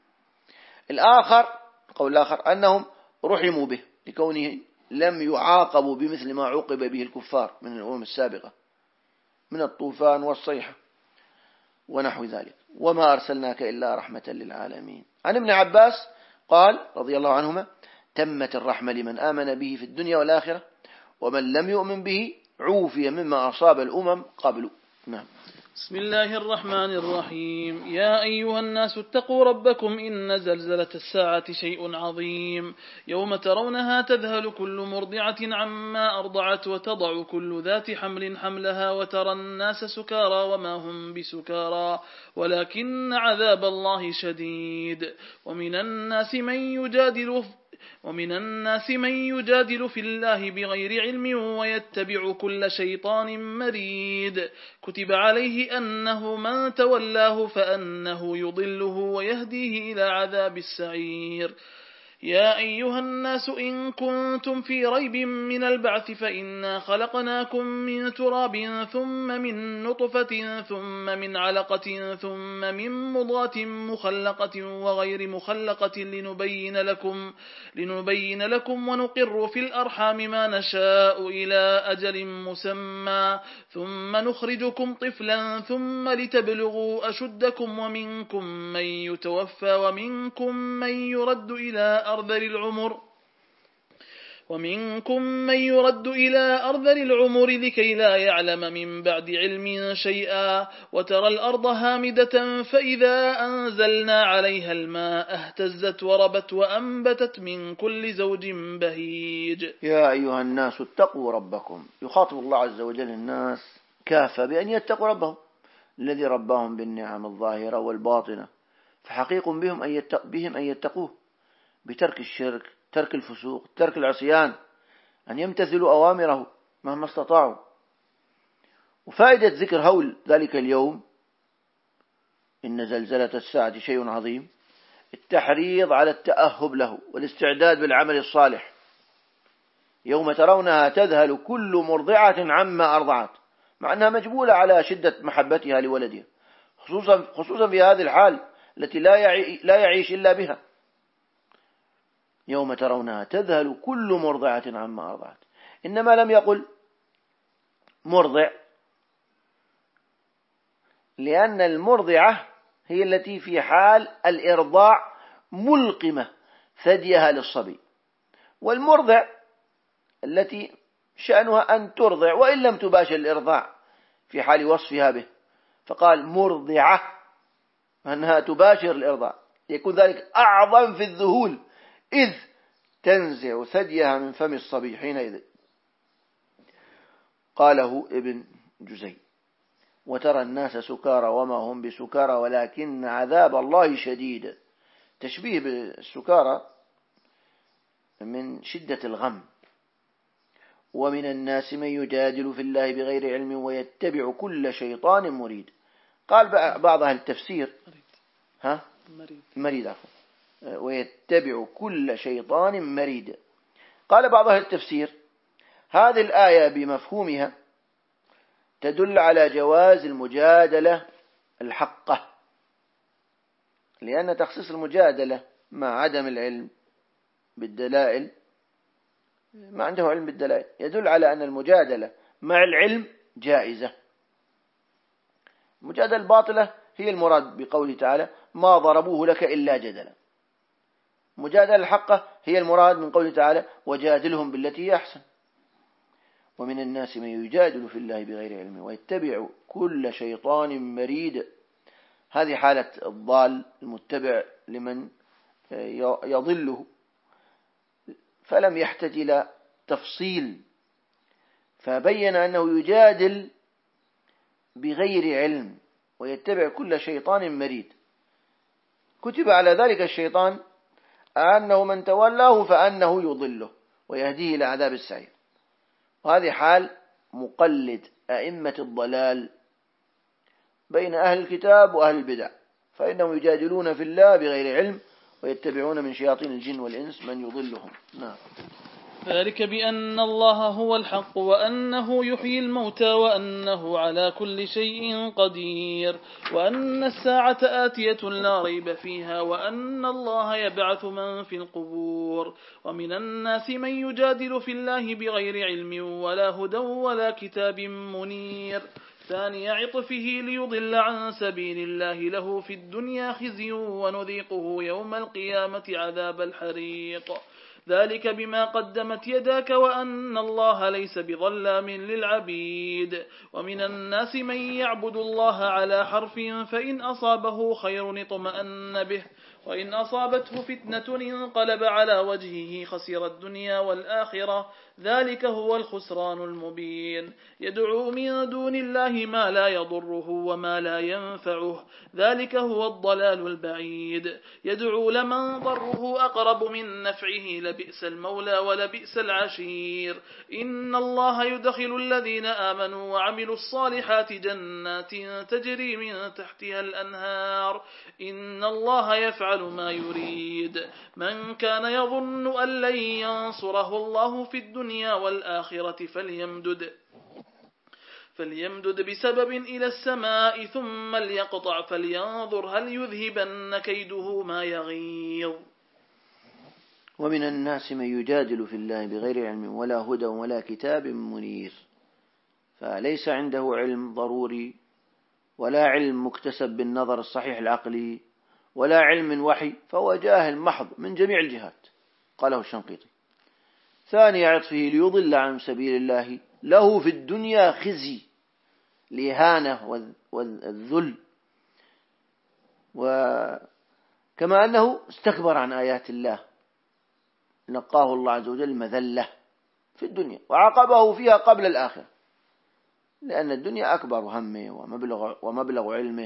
الآخر، القول الآخر، أنهم رحموا به لكونه لم يعاقبوا بمثل ما عوقب به الكفار من الأمم السابقة من الطوفان والصيحة ونحو ذلك. وما أرسلناك إلا رحمة للعالمين. عن ابن عباس قال رضي الله عنهما: تمت الرحمة لمن آمن به في الدنيا والآخرة، ومن لم يؤمن به عوفي مما أصاب الأمم قبله. نعم. بسم الله الرحمن الرحيم. يا أيها الناس اتقوا ربكم إن زلزلة الساعة شيء عظيم، يوم ترونها تذهل كل مرضعة عما أرضعت وتضع كل ذات حمل حملها وترى الناس سكارى وما هم بسكارى ولكن عذاب الله شديد. ومن الناس من يجادل ومن الناس من يجادل في الله بغير علم ويتبع كل شيطان مريد، كتب عليه أنه من تولاه فأنه يضله ويهديه إلى عذاب السعير. يا أيها الناس إن كنتم في ريب من البعث فإنا خلقناكم من تراب ثم من نطفة ثم من علقة ثم من مضغة مخلقة وغير مخلقة لنبين لكم, لنبين لكم ونقر في الأرحام ما نشاء إلى أجل مسمى ثم نخرجكم طفلا ثم لتبلغوا أشدكم ومنكم من يتوفى ومنكم من يرد إلى أرذل العمر ومنكم من يرد إلى أرذل العمر لكي لا يعلم من بعد علم شيئا، وترى الأرض هامدة فإذا أنزلنا عليها الماء اهتزت وربت وأنبتت من كل زوج بهيج. يا أيها الناس اتقوا ربكم. يخاطب الله عز وجل الناس كافة بأن يتقوا ربهم الذي رباهم بالنعم الظاهرة والباطنة، فحقيق بهم أن بهم أن يتقوه بترك الشرك، ترك الفسوق، ترك العصيان، أن يمتثلوا أوامره مهما استطاعوا. وفائدة ذكر هول ذلك اليوم إن زلزلة الساعة شيء عظيم، التحريض على التأهب له والاستعداد بالعمل الصالح. يوم ترونها تذهل كل مرضعة عما أرضعت، مع أنها مجبولة على شدة محبتها لولدها، خصوصا خصوصا في هذه الحال التي لا يعي لا يعيش إلا بها. يوم ترونها تذهل كل مرضعة عما أرضعت، إنما لم يقل مرضع، لأن المرضعة هي التي في حال الإرضاع ملقمة ثديها للصبي، والمرضع التي شأنها أن ترضع وإن لم تباشر الإرضاع في حال وصفها به، فقال مرضعة أنها تباشر الإرضاع، يكون ذلك أعظم في الذهول إذ تنزع ثديها من فم الصبي حينئذ. قاله ابن جزي: وترى الناس سكارى وما هم بسكارى ولكن عذاب الله شديد. تشبيه بالسكارى من شدة الغم. ومن الناس من يجادل في الله بغير علم ويتبع كل شيطان مريد. قال بعض أهل التفسير ها مريد, مريد عفوا. ويتبع كل شيطان مريد. قال بعض أهل التفسير هذه الآية بمفهومها تدل على جواز المجادلة الحقة، لأن تخصيص المجادلة مع عدم العلم بالدلائل، ما عنده علم بالدلائل، يدل على أن المجادلة مع العلم جائزة. المجادلة الباطلة هي المراد بقوله تعالى: ما ضربوه لك إلا جدلا. مجادلة الحقة هي المراد من قوله تعالى وجادلهم بالتي هي أحسن. ومن الناس من يجادل في الله بغير علم ويتبع كل شيطان مريد. هذه حالة الضال المتبع لمن يضله، فلم يحتج إلى تفصيل، فبين أنه يجادل بغير علم ويتبع كل شيطان مريد. كتب على ذلك الشيطان أنه من تولاه فأنه يضله ويهديه إلى عذاب السعير. وهذه حال مقلد أئمة الضلال بين أهل الكتاب وأهل البدع، فإنهم يجادلون في الله بغير علم ويتبعون من شياطين الجن والإنس من يضلهم. نعم. ذلك بأن الله هو الحق وأنه يحيي الموتى وأنه على كل شيء قدير وأن الساعة آتية لا ريب فيها وأن الله يبعث من في القبور. ومن الناس من يجادل في الله بغير علم ولا هدى ولا كتاب منير. ثاني عطفه ليضل عن سبيل الله له في الدنيا خزي ونذيقه يوم القيامة عذاب الحريق. ذلك بما قدمت يداك وأن الله ليس بظلام للعبيد. ومن الناس من يعبد الله على حرف فإن أصابه خير اطمأن به وإن أصابته فتنة انقلب على وجهه خسر الدنيا والآخرة. ذلك هو الخسران المبين. يدعو من دون الله ما لا يضره وما لا ينفعه. ذلك هو الضلال البعيد. يدعو لمن ضره أقرب من نفعه لبئس المولى ولبئس العشير. إن الله يدخل الذين آمنوا وعملوا الصالحات جنات تجري من تحتها الأنهار. إن الله يفعل ما يريد. من كان يظن أن لن ينصره الله في الدنيا والآخرة فليمدد فليمدد بسبب إلى السماء ثم ليقطع فلينظر هل يذهبن كيده ما يغيظ. ومن الناس من يجادل في الله بغير علم ولا هدى ولا كتاب منير. فليس عنده علم ضروري ولا علم مكتسب بالنظر الصحيح العقلي ولا علم من وحي، فهو جاهل محض من جميع الجهات. قاله الشنقيطي. ثاني عطفه ليضل عن سبيل الله له في الدنيا خزي الإهانة والذل، وكما أنه استكبر عن آيات الله نقاه الله عز وجل مذلة في الدنيا وعاقبه فيها قبل الآخرة، لأن الدنيا أكبر همه ومبلغ, ومبلغ علمه.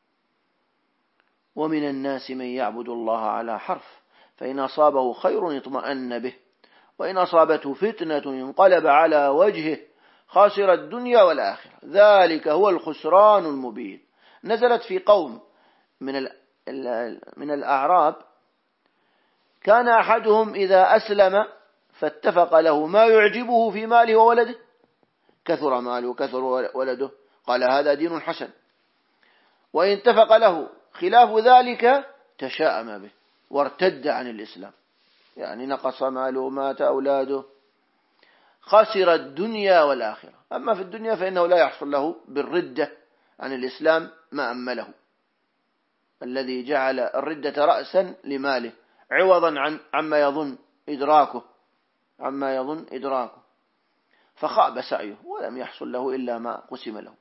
ومن الناس من يعبد الله على حرف فإن أصابه خير اطمأن به وإن أصابته فتنة انقلب على وجهه خاسر الدنيا والآخرة. ذلك هو الخسران المبين. نزلت في قوم من من الأعراب كان أحدهم إذا أسلم فاتفق له ما يعجبه في ماله وولده، كثر ماله وكثر ولده، قال هذا دين حسن. وإن اتفق له خلاف ذلك تشاءم به وارتد عن الإسلام، يعني نقص ماله ومات أولاده، خسر الدنيا والآخرة. أما في الدنيا فإنه لا يحصل له بالردة عن الإسلام ما أمله، الذي جعل الردة رأسا لماله عوضا عن عما يظن إدراكه عما يظن إدراكه فخاب سعيه ولم يحصل له إلا ما قسم له.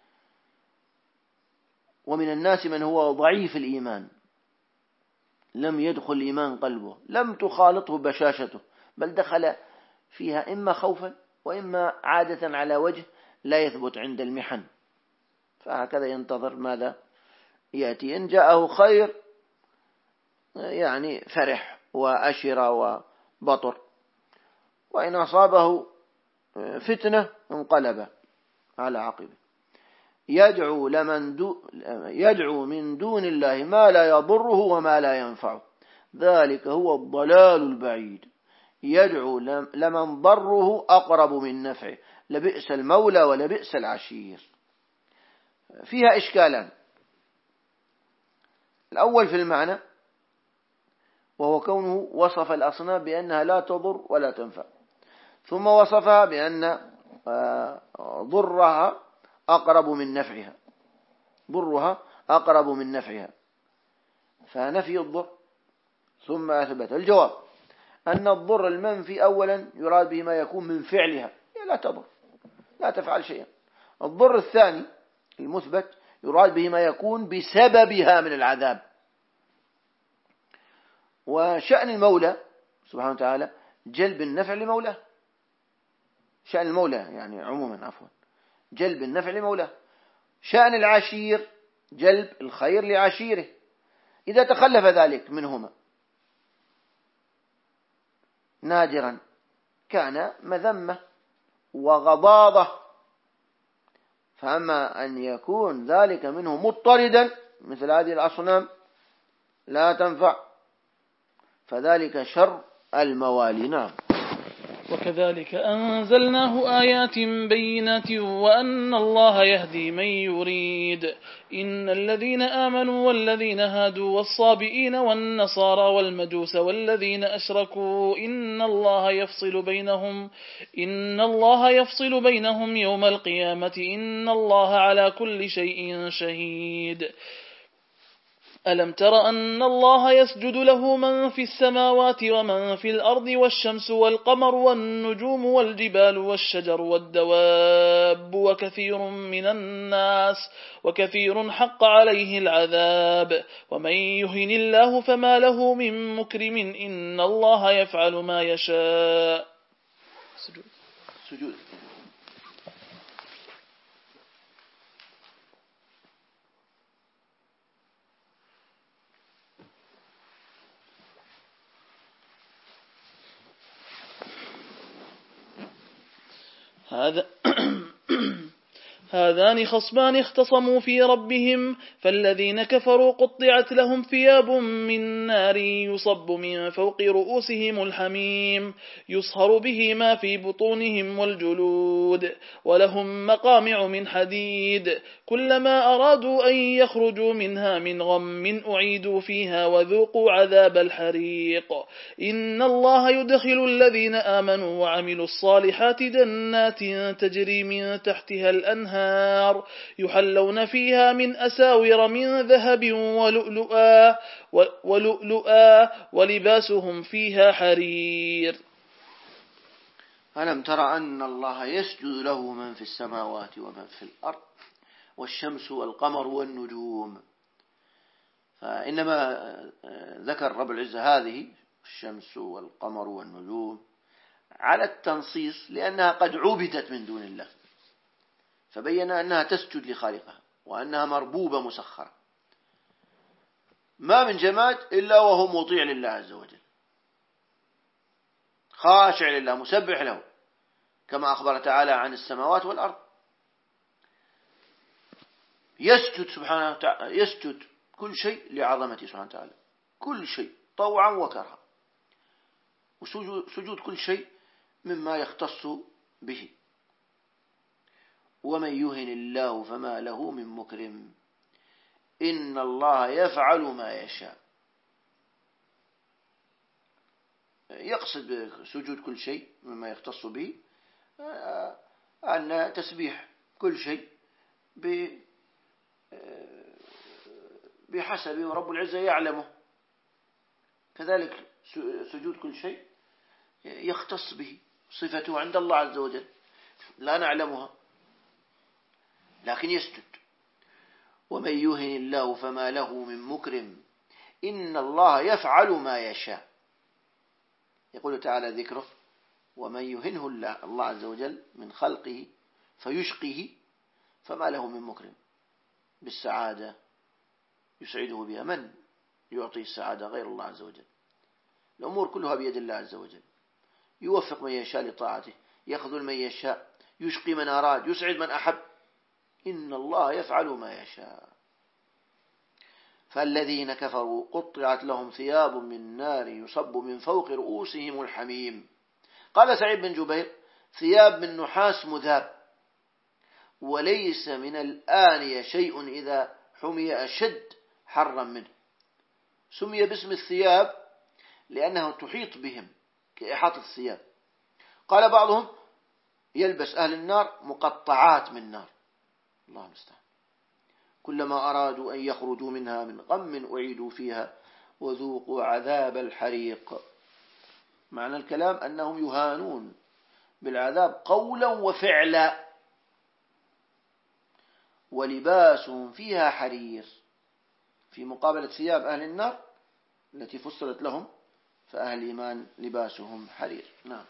ومن الناس من هو ضعيف الإيمان لم يدخل الإيمان قلبه، لم تخالطه بشاشته، بل دخل فيها إما خوفا وإما عادة على وجه لا يثبت عند المحن، فهكذا ينتظر ماذا يأتي. إن جاءه خير يعني فرح وأشر وبطر، وإن أصابه فتنة انقلب على عقبه. يدعو لمن دو يدعو من دون الله ما لا يضره وما لا ينفعه. ذلك هو الضلال البعيد. يدعو لمن ضره أقرب من نفعه لبئس المولى ولبئس العشير. فيها إشكالان. الأول في المعنى، وهو كونه وصف الأصنام بأنها لا تضر ولا تنفع، ثم وصفها بأن ضرها أقرب من نفعها ضرها أقرب من نفعها فنفي الضر ثم أثبت. الجواب أن الضر المنفي أولا يراد به ما يكون من فعلها، لا تضر، لا تفعل شيئا. الضر الثاني المثبت يراد به ما يكون بسببها من العذاب. وشأن المولى سبحانه وتعالى جلب النفع لمولاه، شأن المولى يعني عموما عفوا جلب النفع لمولاه. شأن العشير جلب الخير لعشيره. إذا تخلف ذلك منهما نادرا كان مذمة وغضاضة، فأما أن يكون ذلك منه مضطردا مثل هذه الأصنام لا تنفع، فذلك شر الموالي. نعم. وكذلك أنزلناه آيات بينات وأن الله يهدي من يريد. إن الذين آمنوا والذين هادوا والصابئين والنصارى والمجوس والذين أشركوا إن الله يفصل بينهم إن الله يفصل بينهم يوم القيامة إن الله على كل شيء شهيد. ألم تر أن الله يسجد له من في السماوات ومن في الأرض والشمس والقمر والنجوم والجبال والشجر والدواب وكثير من الناس وكثير حق عليه العذاب ومن يهن الله فما له من مكرم إن الله يفعل ما يشاء. سجود سجود هذا هذان خصمان اختصموا في ربهم فالذين كفروا قطعت لهم ثياب من نار يصب من فوق رؤوسهم الحميم يصهر به ما في بطونهم والجلود ولهم مقامع من حديد كلما أرادوا أن يخرجوا منها من غم أعيدوا فيها وذوقوا عذاب الحريق. إن الله يدخل الذين آمنوا وعملوا الصالحات جنات تجري من تحتها الأنهار يحلون فيها من أساور من ذهب ولؤلؤا ولؤلؤا ولباسهم فيها حرير. ألم تر أن الله يسجد له من في السماوات ومن في الأرض والشمس والقمر والنجوم. فإنما ذكر رب العزة هذه الشمس والقمر والنجوم على التنصيص لأنها قد عبدت من دون الله، فبين أنها تسجد لخالقها وأنها مربوبة مسخرة. ما من جماد إلا وهو مطيع لله عز وجل خاشع لله مسبح له، كما أخبر تعالى عن السماوات والأرض. يسجد سبحانه وتعالى يسجد كل شيء لعظمته سبحانه وتعالى، كل شيء طوعا وكرها، وسجود كل شيء مما يختص به. ومن يهن الله فما له من مكرم إن الله يفعل ما يشاء. يقصد بسجود كل شيء مما يختص به أن تسبيح كل شيء بحسب رب العزة يعلمه، كذلك سجود كل شيء يختص به صفته عند الله عز وجل لا نعلمها لكن يسجد. ومن يهن الله فما له من مكرم إن الله يفعل ما يشاء. يقول تعالى ذكره ومن يهنه الله الله عز وجل من خلقه فيشقيه فما له من مكرم بالسعادة يسعده بها. من يعطي السعادة غير الله عز وجل؟ الأمور كلها بيد الله عز وجل، يوفق من يشاء لطاعته، يخذل من يشاء، يشقي من أراد، يسعد من أحب. إن الله يفعل ما يشاء. فالذين كفروا قطعت لهم ثياب من نار يصب من فوق رؤوسهم الحميم. قال سعيد بن جبير ثياب من نحاس مذاب، وليس من الآنية شيء إذا حمي أشد حرا منه. سمي باسم الثياب لأنها تحيط بهم كإحاطة الثياب. قال بعضهم يلبس أهل النار مقطعات من نار، الله المستعان، كلما أرادوا أن يخرجوا منها من غم أعيدوا فيها وذوقوا عذاب الحريق. معنى الكلام أنهم يهانون بالعذاب قولا وفعلا. ولباس فيها حرير، في مقابلة ثياب أهل النار التي فسرت لهم، فأهل الإيمان لباسهم حرير. نعم.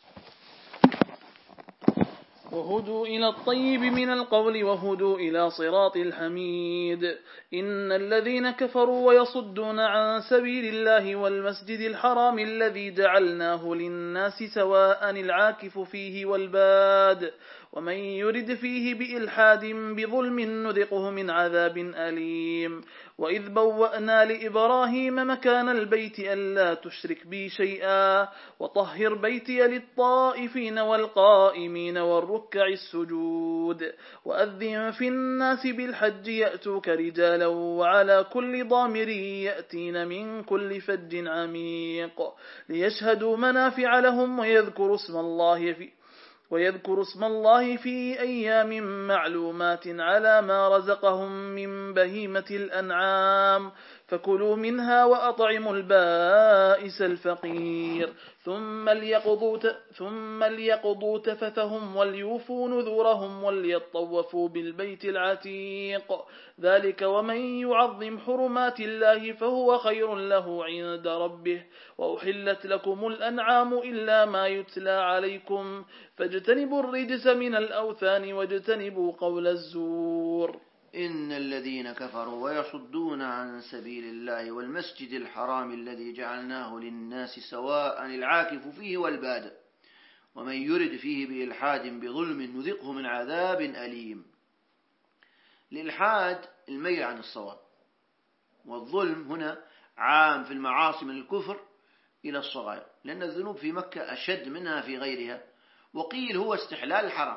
وهدوا إلى الطيب من القول وهدوا إلى صراط الحميد. إن الذين كفروا ويصدون عن سبيل الله والمسجد الحرام الذي جعلناه للناس سواء العاكف فيه والباد ومن يرد فيه بإلحاد بظلم نذقه من عذاب أليم. وإذ بوأنا لإبراهيم مكان البيت ألا تشرك بي شيئا وطهر بيتي للطائفين والقائمين والركع السجود وأذن في الناس بالحج يأتوك رجالا وعلى كل ضامر يأتين من كل فج عميق ليشهدوا منافع لهم ويذكروا اسم الله في ويذكر اسم الله في أيام معلومات على ما رزقهم من بهيمة الأنعام فكلوا منها وأطعموا البائس الفقير ثم ليقضوا ثم ليقضوا تفثهم وليوفوا نذورهم وليطوفوا بالبيت العتيق. ذلك ومن يعظم حرمات الله فهو خير له عند ربه. وأحلت لكم الأنعام إلا ما يتلى عليكم فاجتنبوا الرجس من الأوثان واجتنبوا قول الزور. إن الذين كفروا ويصدون عن سبيل الله والمسجد الحرام الذي جعلناه للناس سواء العاكف فيه والباد ومن يرد فيه بإلحاد بظلم نذقه من عذاب أليم. الإلحاد الميل عن الصواب، والظلم هنا عام في المعاصي من الكفر إلى الصغائر، لأن الذنوب في مكة أشد منها في غيرها. وقيل هو استحلال الحرام،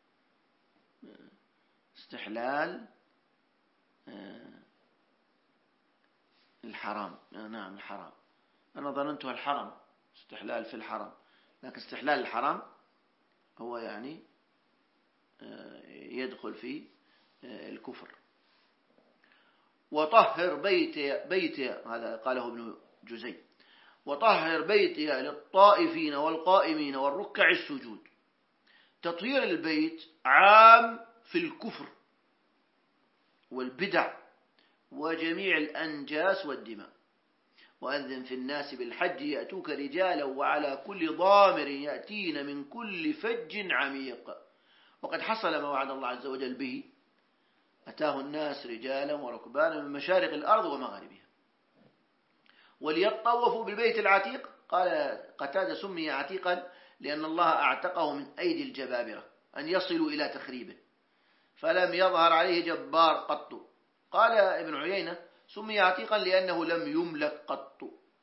استحلال الحرام. نعم الحرام، أنا ظننتها الحرم، استحلال في الحرم، لكن استحلال الحرام هو يعني يدخل في الكفر. وطهر بيتي بيتي هذا قاله ابن جزي، وطهر بيتي للطائفين والقائمين والركع السجود. تطهير البيت عام في الكفر والبدع وجميع الأنجاس والدماء. وأذن في الناس بالحج يأتوك رجالا وعلى كل ضامر يأتين من كل فج عميق. وقد حصل ما وعد الله عز وجل به، أتاه الناس رجالا وركبانا من مشارق الأرض ومغاربها. وليطوفوا بالبيت العتيق، قال قتادة سمي عتيقا لأن الله أعتقه من أيدي الجبابرة أن يصلوا إلى تخريبه فلم يظهر عليه جبار قط. قال ابن عيينة سمي عتيقا لأنه لم يملك قط.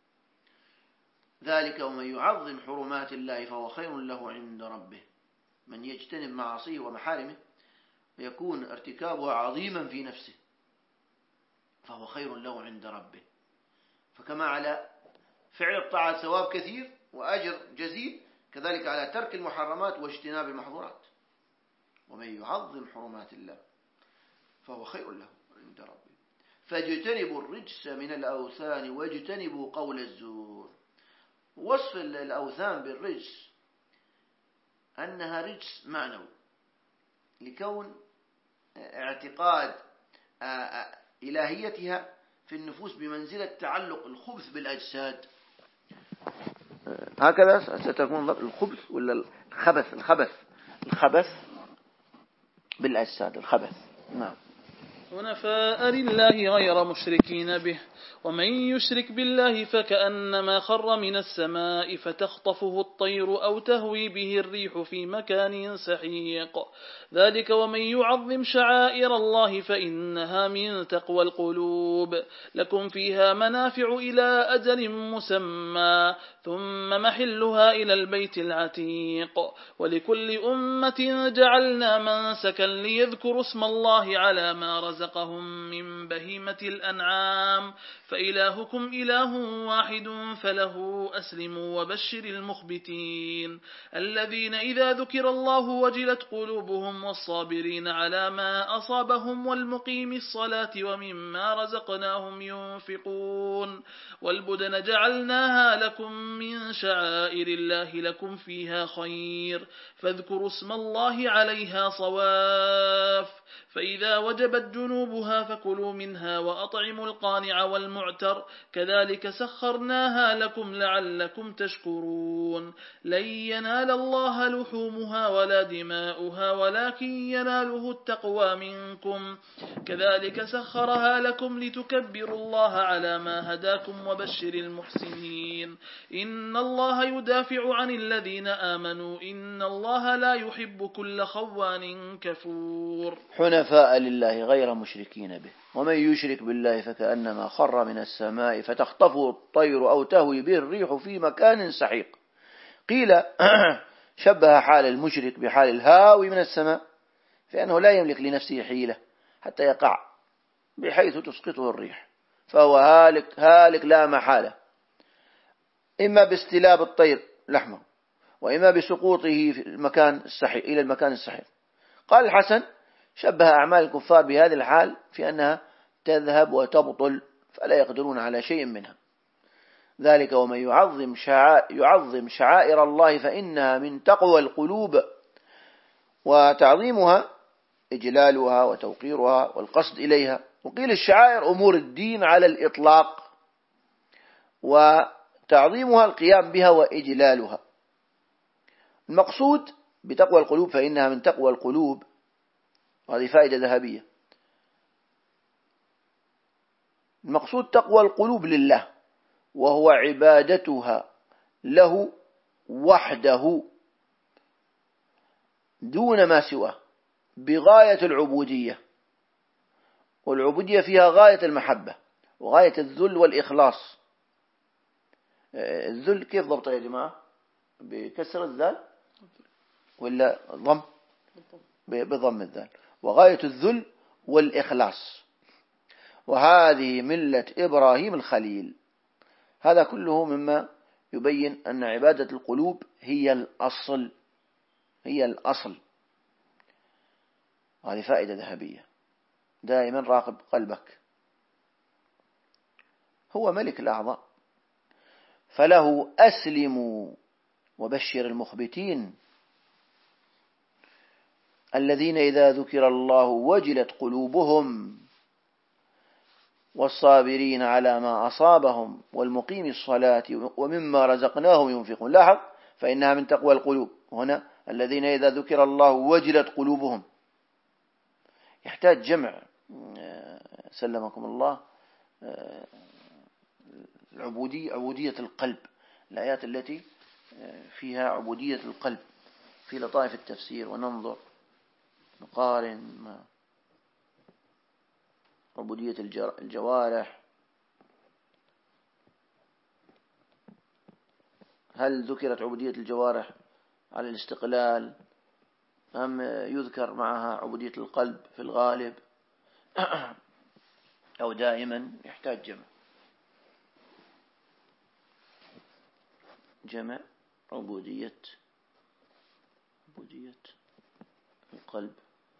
ذلك ومن يعظم حرمات الله فهو خير له عند ربه. من يجتنب معاصيه ومحارمه ويكون ارتكابها عظيما في نفسه فهو خير له عند ربه. فكما على فعل الطاعات ثواب كثير وأجر جزيل، كذلك على ترك المحرمات واجتناب المحظورات. ومن يعظم حرمات الله فهو خير له عند ربه. فاجتنبوا الرجس من الأوثان واجتنبوا قول الزور. وصف الأوثان بالرجس أنها رجس معنوي، لكون اعتقاد إلهيتها في النفوس بمنزلة تعلق الخبث بالأجساد. هكذا ستكون الخبث ولا الخبث الخبث الخبث بالأجساد الخبث. نعم. حنفاء لله غير مشركين به ومن يشرك بالله فكأنما خر من السماء فتخطفه الطير أو تهوي به الريح في مكان سحيق. ذلك ومن يعظم شعائر الله فإنها من تقوى القلوب. لكم فيها منافع إلى أجل مسمى ثم محلها إلى البيت العتيق. ولكل أمة جعلنا منسكا ليذكروا اسم الله على ما رزقهم رزقهم من بهيمة الأنعام فإلهكم إله واحد فله أسلموا وبشر المخبتين الذين إذا ذكر الله وجلت قلوبهم والصابرين على ما أصابهم والمقيم الصلاة ومما رزقناهم ينفقون والبدن جعلناها لكم من شعائر الله لكم فيها خير فاذكروا اسم الله عليها صواف فإذا وجبت جنوبها فكلوا منها وأطعموا القانع والمعتر كذلك سخرناها لكم لعلكم تشكرون لن ينال الله لحومها ولا دماؤها ولكن يناله التقوى منكم كذلك سخرها لكم لتكبروا الله على ما هداكم وبشر المحسنين إن الله يدافع عن الذين آمنوا إن الله لا يحب كل خوان كفور حنفاء لله غير مشركين به ومن يشرك بالله فكأنما خر من السماء فتخطفه الطير أو تهوي به الريح في مكان سحيق قيل شبه حال المشرك بحال الهاوي من السماء فإنه لا يملك لنفسه حيلة حتى يقع بحيث تسقطه الريح فهو هالك هالك لا محالة إما باستلاب الطير لحمه وإما بسقوطه في المكان السحيق إلى المكان السحيق. قال الحسن شبه أعمال الكفار بهذه الحال في أنها تذهب وتبطل فلا يقدرون على شيء منها ذلك ومن يعظم شعائر, يعظم شعائر الله فإنها من تقوى القلوب وتعظيمها إجلالها وتوقيرها والقصد إليها. وقيل الشعائر أمور الدين على الإطلاق وتعظيمها القيام بها وإجلالها. المقصود بتقوى القلوب فإنها من تقوى القلوب وهذه فائدة ذهبية. المقصود تقوى القلوب لله وهو عبادتها له وحده دون ما سواه بغاية العبودية والعبودية فيها غاية المحبة وغاية الذل والإخلاص. الذل كيف ضبطه يا جماعة؟ بكسر الذال ولا ضم؟ بضم الذال. وغاية الذل والإخلاص وهذه ملة إبراهيم الخليل. هذا كله مما يبين أن عبادة القلوب هي الأصل هي الأصل. هذه فائدة ذهبية. دائما راقب قلبك هو ملك الأعضاء فله أسلموا وبشر المخبتين الذين إذا ذكر الله وجلت قلوبهم والصابرين على ما أصابهم والمقيم الصلاة ومما رزقناهم ينفقون. لاحظ فإنها من تقوى القلوب هنا الذين إذا ذكر الله وجلت قلوبهم يحتاج جمع سلمكم الله العبودية عبودية القلب الآيات التي فيها عبودية القلب في لطائف التفسير وننظر نقارن عبودية الجوارح. هل ذكرت عبودية الجوارح على الاستقلال أم يذكر معها عبودية القلب في الغالب أو دائما؟ يحتاج جمع جمع عبودية عبودية القلب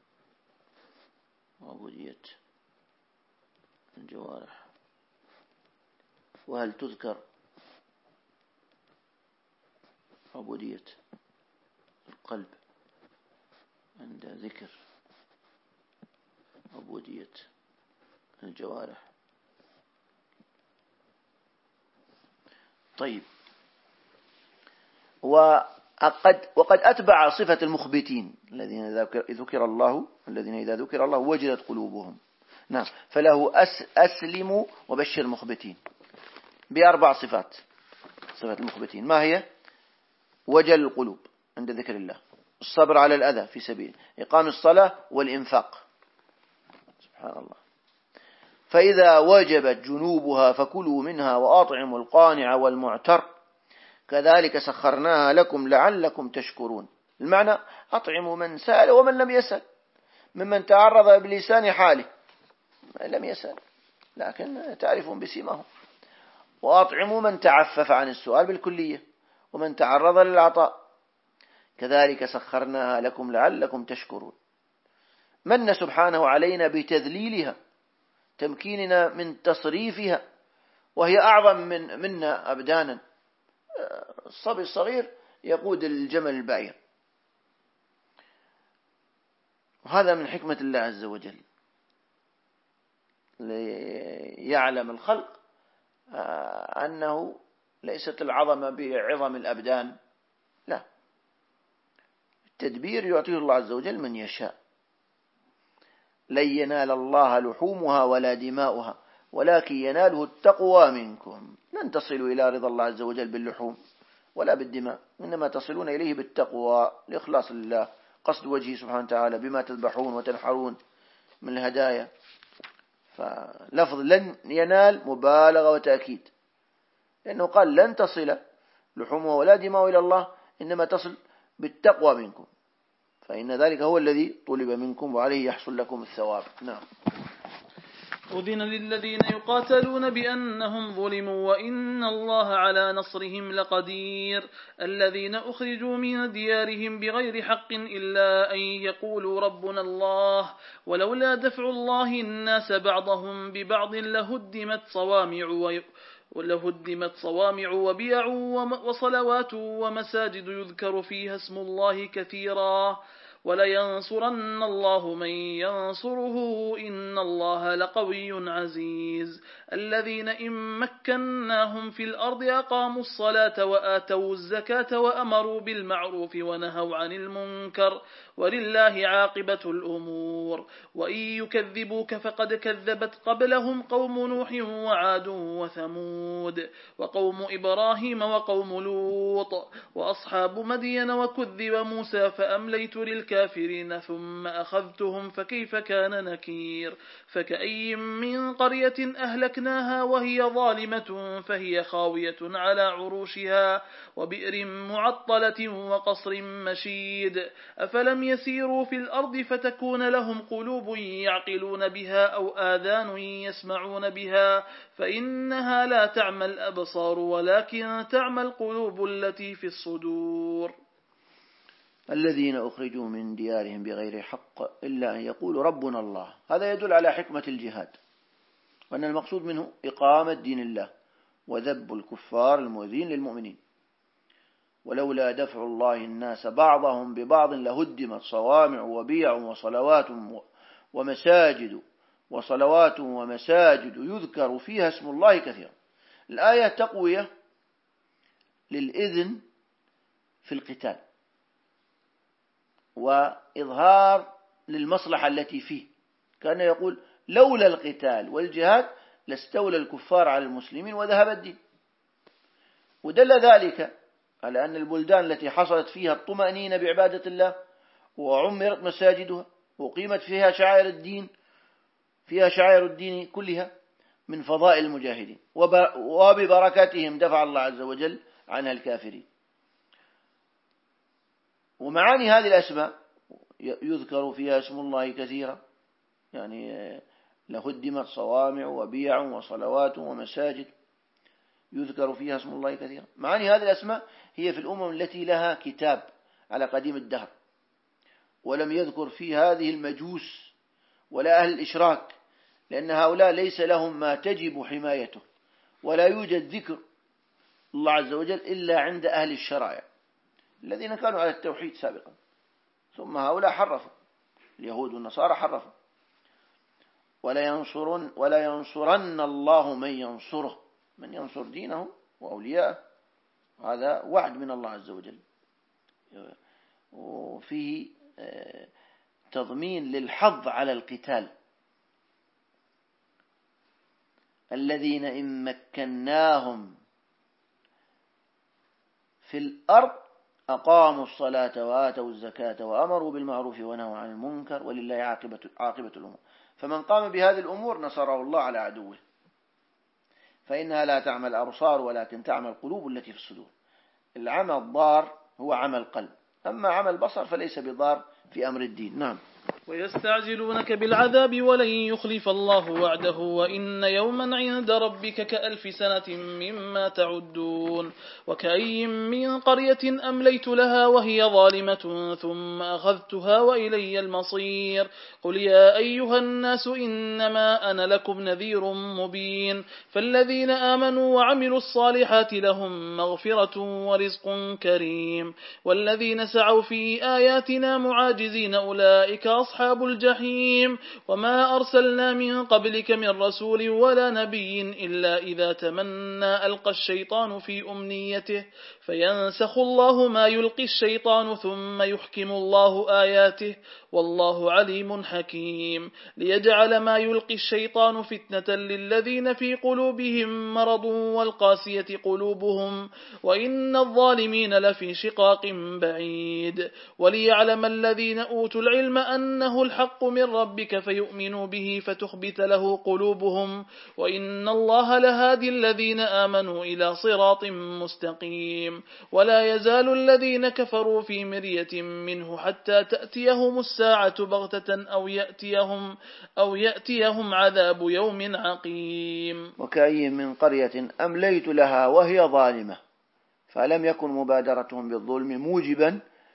وعبودية الجوارح. وهل تذكر عبودية القلب عند ذكر عبودية الجوارح؟ طيب وقد, وقد أتبع صفة المخبتين الذين إذا ذكر الله الذين إذا ذكر الله وجلت قلوبهم. نعم فله أس أسلم وبشر المخبتين بأربع صفات. صفة المخبتين ما هي؟ وجل القلوب عند ذكر الله الصبر على الأذى في سبيل إقام الصلاة والإنفاق سبحان الله. فإذا وجبت جنوبها فكلوا منها وأطعموا القانع والمعتر كذلك سخرناها لكم لعلكم تشكرون. المعنى أطعموا من سأل ومن لم يسأل ممن تعرض بلسان حاله لم يسأل، لكن تعرفون بسيماهم. وأطعموا من تعفف عن السؤال بالكلية ومن تعرض للعطاء، كذلك سخرناها لكم لعلكم تشكرون. من سبحانه علينا بتذليلها، تمكيننا من تصريفها، وهي أعظم من منا أبدانا. الصبي الصغير يقود الجمل البعير، وهذا من حكمة الله عز وجل ليعلم الخلق أنه ليست العظمة بعظم الأبدان، لا، التدبير يعطيه الله عز وجل من يشاء. لن ينال الله لحومها ولا دماؤها ولكن يناله التقوى منكم. لن تصلوا إلى رضا الله عز وجل باللحوم ولا بالدماء، إنما تصلون إليه بالتقوى، لإخلاص الله، قصد وجهه سبحانه وتعالى بما تذبحون وتنحرون من الهدايا. فلفظ لن ينال مبالغة وتأكيد، لأنه قال لن تصل لحومها ولا دماء إلى الله، إنما تصل بالتقوى منكم، فإن ذلك هو الذي طلب منكم وعليه يحصل لكم الثواب. نعم. أذن للذين يقاتلون بأنهم ظلموا وإن الله على نصرهم لقدير. الذين أخرجوا من ديارهم بغير حق إلا أن يقولوا ربنا الله ولولا دفع الله الناس بعضهم ببعض لهدمت صوامع و ولهدمت صوامع وبيع وصلوات ومساجد يذكر فيها اسم الله كثيرا ولينصرن الله من ينصره إن الله لقوي عزيز. الذين إن مكناهم في الأرض أقاموا الصلاة وآتوا الزكاة وأمروا بالمعروف ونهوا عن المنكر ولله عاقبة الأمور. وإن يكذبوك فقد كذبت قبلهم قوم نوح وعاد وثمود وقوم إبراهيم وقوم لوط وأصحاب مدين وكذب موسى فأمليت للكافرين ثم أخذتهم فكيف كان نكير. فكأي من قرية أهلكناها وهي ظالمة فهي خاوية على عروشها وبئر معطلة وقصر مشيد. أفلم يسيروا في الأرض فتكون لهم قلوب يعقلون بها أو آذان يسمعون بها فإنها لا تعمى الأبصار ولكن تعمى القلوب التي في الصدور. الذين أخرجوا من ديارهم بغير حق إلا أن يقولوا ربنا الله. هذا يدل على حكمة الجهاد، وأن المقصود منه إقامة دين الله وذب الكفار المؤذين للمؤمنين. ولولا دفع الله الناس بعضهم ببعض لهدمت صوامع وبيع وصلوات ومساجد وصلوات ومساجد يذكر فيها اسم الله كثيرا. الآية تقوية للإذن في القتال وإظهار للمصلحة التي فيه، كان يقول لولا القتال والجهاد لاستولى الكفار على المسلمين وذهب الدين. ودل ذلك على أن البلدان التي حصلت فيها الطمأنينة بعبادة الله وعمرت مساجدها وقيمت فيها شعائر الدين فيها شعائر الدين كلها من فضائل المجاهدين، وببركاتهم دفع الله عز وجل عنها الكافرين. ومعاني هذه الأسماء يذكر فيها اسم الله كثيرا، يعني لهدمت صوامع وبيع وصلوات ومساجد يذكر فيها اسم الله كثيرا. معاني هذه الأسماء هي في الأمم التي لها كتاب على قديم الدهر، ولم يذكر في هذه المجوس ولا أهل الإشراك، لأن هؤلاء ليس لهم ما تجب حمايته، ولا يوجد ذكر الله عز وجل إلا عند أهل الشرائع الذين كانوا على التوحيد سابقا، ثم هؤلاء حرفوا، اليهود والنصارى حرفوا. ولا ينصرن ولا ينصرن الله من ينصره، من ينصر دينه وأولياءه، هذا وعد من الله عز وجل، وفيه تضمين للحظ على القتال. الذين إن مكناهم في الأرض أقاموا الصلاة وآتوا الزكاة وأمروا بالمعروف ونهوا عن المنكر ولله عاقبة عاقبة الأمور. فمن قام بهذه الأمور نصره الله على عدوه، فإنها لا تعمى الأبصار ولكن تعمى القلوب التي في الصدور. العمى الضار هو عمى القلب، أما عمى البصر فليس بضار في أمر الدين. نعم. ويستعجلونك بالعذاب ولن يخلف الله وعده وإن يوما عند ربك كألف سنة مما تعدون وكأي من قرية أمليت لها وهي ظالمة ثم أخذتها وإلي المصير قل يا أيها الناس إنما أنا لكم نذير مبين فالذين آمنوا وعملوا الصالحات لهم مغفرة ورزق كريم والذين سعوا في آياتنا معاجزين أولئك أصحاب الجحيم وما أرسلنا من قبلك من رسول ولا نبي إلا إذا تمنى ألقى الشيطان في أمنيته فينسخ الله ما يلقي الشيطان ثم يحكم الله آياته والله عليم حكيم ليجعل ما يلقي الشيطان فتنة للذين في قلوبهم مرض والقاسية قلوبهم وإن الظالمين لفي شقاق بعيد وليعلم الذين أوتوا العلم أنه الحق من ربك فيؤمنوا به فتخبت له قلوبهم وإن الله لهادي الذين آمنوا إلى صراط مستقيم ولا يزال الذين كفروا في مرية منه حتى تأتيهم الساعة بغتة أو يأتيهم, أو يأتيهم عذاب يوم عقيم وكأي من قرية أمليت لها وهي ظالمة فلم يكن مبادرتهم بالظلم موجبا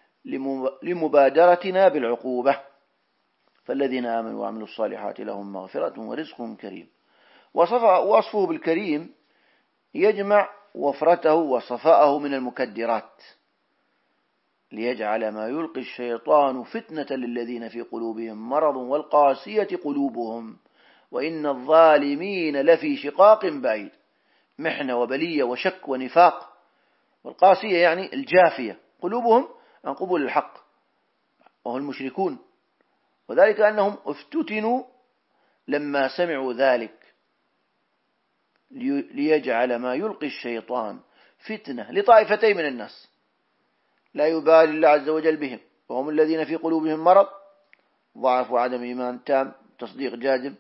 لمبادرتنا بالعقوبة فالذين آمنوا وعملوا الصالحات لهم مغفرة ورزق كريم وصفه بالكريم يجمع وفرته وصفاءه من المكدرات ليجعل ما يلقي الشيطان فتنة للذين في قلوبهم مرض والقاسية قلوبهم وإن الظالمين لفي شقاق بعيد محنة وبلية وشك ونفاق والقاسية يعني الجافية قلوبهم عن قبول الحق وهم المشركون وذلك أنهم افتتنوا لما سمعوا ذلك ليجعل ما يلقي الشيطان فتنة لطائفتين من الناس لا يبالي الله عز وجل بهم وهم الذين في قلوبهم مرض ضعف وعدم إيمان تام تصديق جازم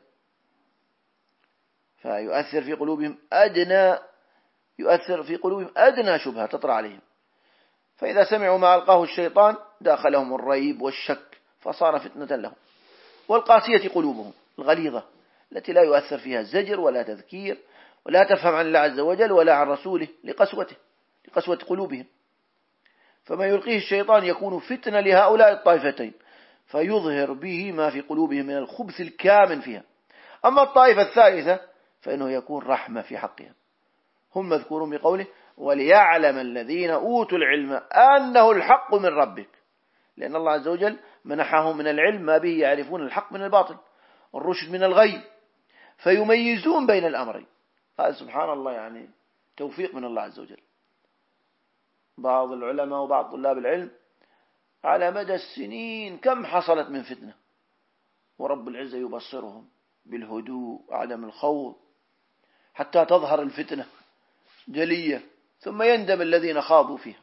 فيؤثر في قلوبهم أدنى يؤثر في قلوبهم أدنى شبهة تطرأ عليهم فإذا سمعوا ما ألقاه الشيطان داخلهم الريب والشك فصار فتنة لهم والقاسية قلوبهم الغليظة التي لا يؤثر فيها زجر ولا تذكير ولا تفهم عن الله عز وجل ولا عن رسوله لقسوته لقسوة قلوبهم فما يلقيه الشيطان يكون فتنة لهؤلاء الطائفتين فيظهر به ما في قلوبهم من الخبث الكامن فيها أما الطائفة الثالثة فإنه يكون رحمة في حقها هم مذكورون بقوله وليعلم الذين أوتوا العلم أنه الحق من ربك لأن الله عز وجل منحهم من العلم ما به يعرفون الحق من الباطل والرشد من الغي فيميزون بين الأمرين هذا سبحان الله يعني توفيق من الله عز وجل بعض العلماء وبعض طلاب العلم على مدى السنين كم حصلت من فتنة ورب العزة يبصرهم بالهدوء وعدم الخوض حتى تظهر الفتنة جلية ثم يندم الذين خاضوا فيها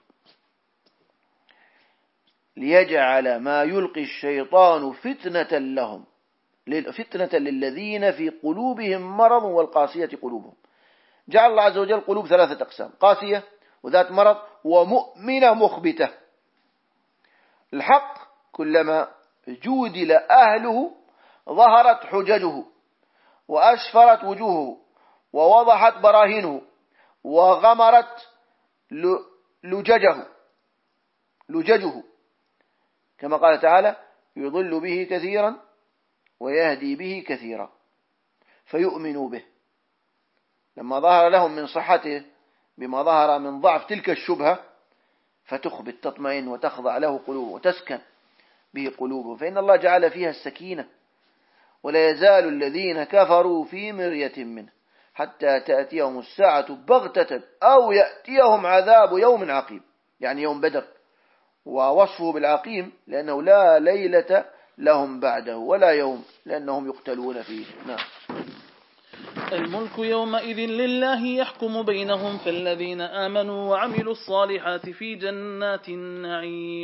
ليجعل ما يلقي الشيطان فتنة لهم فتنة للذين في قلوبهم مرض والقاسية قلوبهم جعل الله عز وجل قلوب ثلاثة أقسام قاسية وذات مرض ومؤمنة مخبتة الحق كلما جودل أهله ظهرت حججه وأشفرت وجوهه ووضحت براهينه وغمرت لججه لججه كما قال تعالى يضل به كثيرا ويهدي به كثيرا فيؤمنوا به لما ظهر لهم من صحته بما ظهر من ضعف تلك الشبهة فتخبت تطمئن وتخضع له قلوب وتسكن به قلوبهم فإن الله جعل فيها السكينة ولا يزال الذين كفروا في مرية منه حتى تأتيهم الساعة بغتة أو يأتيهم عذاب يوم عقيم يعني يوم بدر ووصفه بالعقيم لأنه لا ليلة لهم بعده ولا يوم لأنهم يقتلون فيه نعم الملك يومئذ لله يحكم بينهم فالذين آمنوا وعملوا الصالحات في جنات النعيم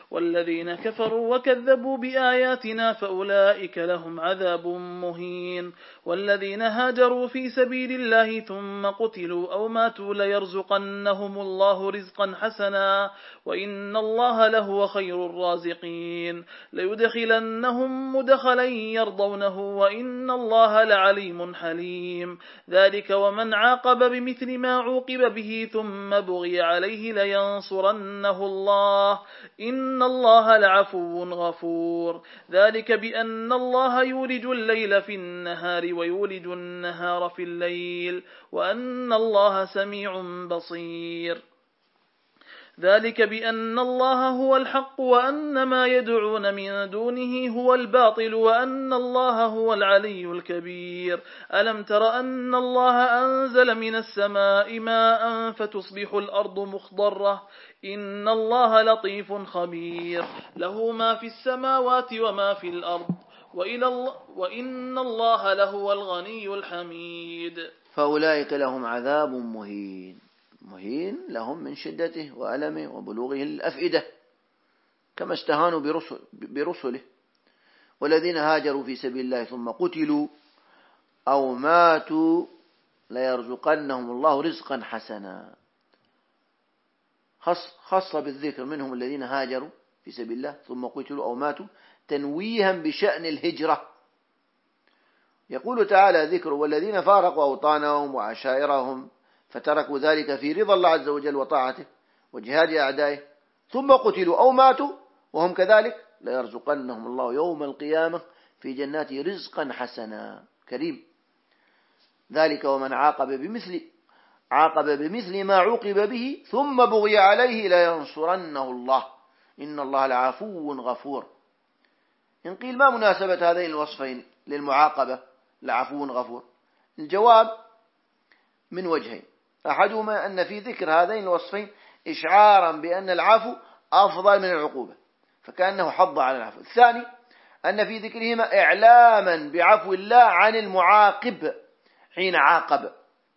والذين كفروا وكذبوا بآياتنا فأولئك لهم عذاب مهين والذين هاجروا في سبيل الله ثم قتلوا أو ماتوا ليرزقنهم الله رزقا حسنا وإن الله لهو خير الرازقين ليدخلنهم مدخلا يرضونه وإن الله لعليم حليم ذلك ومن عاقب بمثل ما عوقب به ثم بغي عليه لينصرنه الله إن الله لعفو غفور ذلك بأن الله يولج الليل في النهار ويولج النهار في الليل وأن الله سميع بصير ذلك بأن الله هو الحق وأن ما يدعون من دونه هو الباطل وأن الله هو العلي الكبير ألم تر أن الله أنزل من السماء ماء فتصبح الأرض مخضرة إن الله لطيف خبير له ما في السماوات وما في الأرض وإلى الله وإن الله لهو الغني الحميد فأولئك لهم عذاب مهين مهين لهم من شدته وألمه وبلوغه الأفئدة كما استهانوا برسل برسله والذين هاجروا في سبيل الله ثم قتلوا أو ماتوا ليرزقنهم الله رزقا حسنا خص بالذكر منهم الذين هاجروا في سبيل الله ثم قتلوا أو ماتوا تنويها بشأن الهجرة. يقول تعالى ذكر والذين فارقوا أوطانهم وعشائرهم فتركوا ذلك في رضا الله عز وجل وطاعته وجهاد أعدائه ثم قتلوا أو ماتوا وهم كذلك ليرزقنهم الله يوم القيامة في جناته رزقا حسنا كريم. ذلك ومن عاقب بمثل عاقب بمثل ما عوقب به ثم بغي عليه لينصرنه الله إن الله لعفو غفور. إن قيل ما مناسبة هذين الوصفين للمعاقبة لعفو غفور؟ الجواب من وجهين. أحدهما أن في ذكر هذين الوصفين إشعارا بأن العفو أفضل من العقوبة فكأنه حض على العفو. الثاني أن في ذكرهما إعلاما بعفو الله عن المعاقب حين عاقب.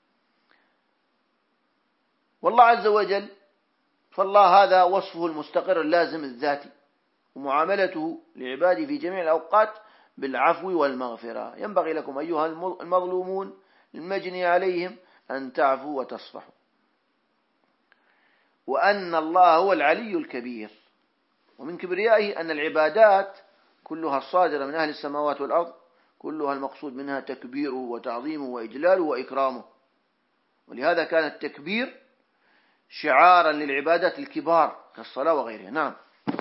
والله عز وجل فالله هذا وصفه المستقر اللازم الذاتي ومعاملته لعباده في جميع الأوقات بالعفو والمغفرة. ينبغي لكم أيها المظلومون المجني عليهم أن تعفوا وتصفحوا وأن الله هو العلي الكبير. ومن كبريائه أن العبادات كلها الصادرة من أهل السماوات والأرض كلها المقصود منها تكبيره وتعظيمه وإجلاله وإكرامه ولهذا كان التكبير شعارا للعبادات الكبار كالصلاة وغيرها. نعم.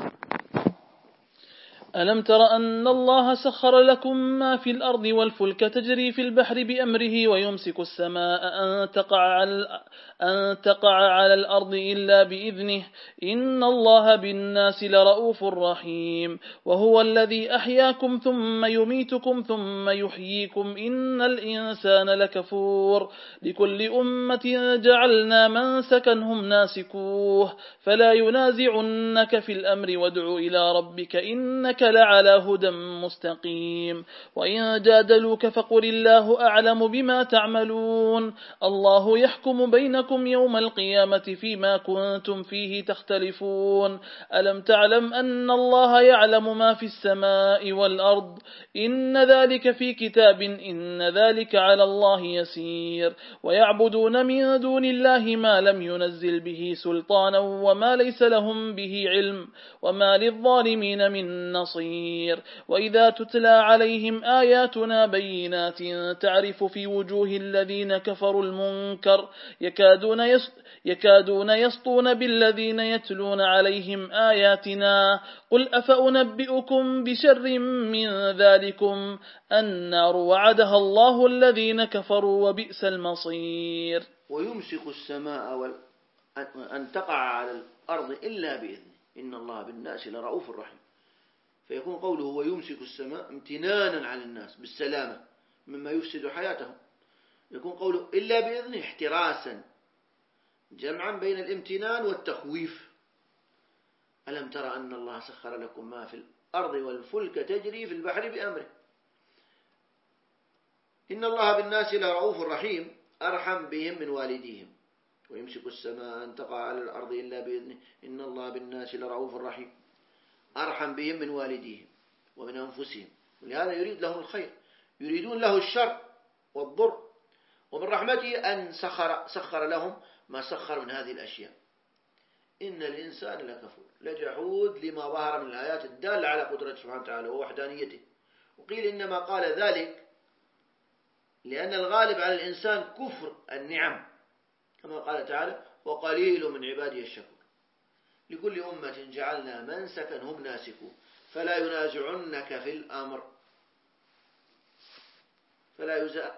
ألم تر أن الله سخر لكم ما في الأرض والفلك تجري في البحر بأمره ويمسك السماء أن تقع على, أن تقع على الأرض إلا بإذنه إن الله بالناس لرؤوف رحيم وهو الذي أحياكم ثم يميتكم ثم يحييكم إن الإنسان لكفور لكل أمة جعلنا منسكا هم ناسكوه فلا ينازعنك في الأمر وادع إلى ربك إنك لعلى هدى مستقيم وإن جادلوك فقل الله أعلم بما تعملون الله يحكم بينكم يوم القيامة فيما كنتم فيه تختلفون ألم تعلم أن الله يعلم ما في السماء والأرض إن ذلك في كتاب إن ذلك على الله يسير ويعبدون من دون الله ما لم ينزل به سلطانا وما ليس لهم به علم وما للظالمين من نصير. وإذا تتلى عليهم آياتنا بينات تعرف في وجوه الذين كفروا المنكر يكادون يس يكادون يسطون بالذين يتلون عليهم آياتنا قل أفأنبئكم بشر من ذلكم النار وعدها الله الذين كفروا وبئس المصير. ويمسك السماء أن تقع على الأرض إلا بإذنه إن الله بالناس لرؤوف رحيم. فيكون قوله ويمسك السماء امتنانا على الناس بالسلامة مما يفسد حياتهم. يكون قوله إلا بإذنه احتراسا جمعا بين الامتنان والتخويف. ألم ترى أن الله سخر لكم ما في الأرض والفلك تجري في البحر بأمره إن الله بالناس لرؤوف رحيم أرحم بهم من والديهم. ويمسك السماء أن تقع على الأرض إلا بإذنه إن الله بالناس لرؤوف رحيم. أرحم بهم من والديهم ومن أنفسهم، ولهذا يريد لهم الخير، يريدون له الشر والضر، ومن رحمته أن سخر, سخر لهم ما سخر من هذه الأشياء. إن الإنسان لكفور لجحود لما ظهر من الآيات الدالة على قدرته سبحانه وتعالى ووحدانيته. وقيل إنما قال ذلك لأن الغالب على الإنسان كفر النعم، كما قال تعالى وقليل من عبادي الشكور. لكل أمة جعلنا منسكا هم ناسكوه فلا ينازعنك في الأمر فلا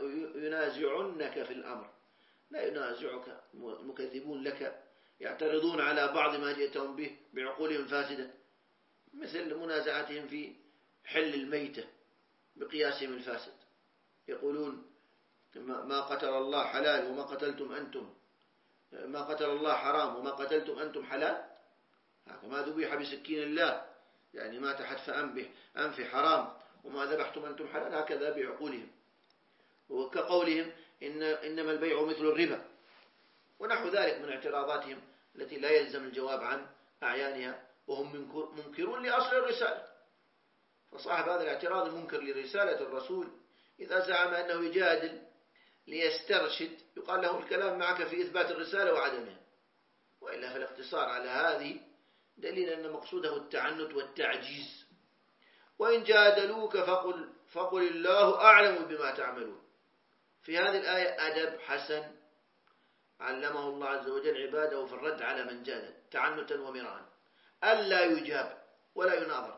ينازعنك في الأمر لا ينازعك المكذبون لك، يعترضون على بعض ما جئتهم به بعقولهم فاسدة، مثل منازعتهم في حل الميتة بقياسهم الفاسد، يقولون ما قتل الله حلال وما قتلتم أنتم، ما قتل الله حرام وما قتلتم أنتم حلال، ما ذبح بسكين الله يعني ما تحت أنفه أنف حرام وما ذبحتم أنتم حلال، هكذا بعقولهم. وكقولهم إن إنما البيع مثل الربا ونحو ذلك من اعتراضاتهم التي لا يلزم الجواب عن أعيانها، وهم منكرون لأصل الرسالة. فصاحب هذا الاعتراض المنكر لرسالة الرسول إذا زعم أنه يجادل ليسترشد يقال له الكلام معك في إثبات الرسالة وعدمها، وإلا فالاقتصار على هذه دليل أن مقصوده التعنت والتعجيز. وإن جادلوك فقل, فقل الله أعلم بما تعملون. في هذه الآية أدب حسن علمه الله عز وجل عباده في الرد على من جادل تعنتا ومراء، ألا يجاب ولا يناظر،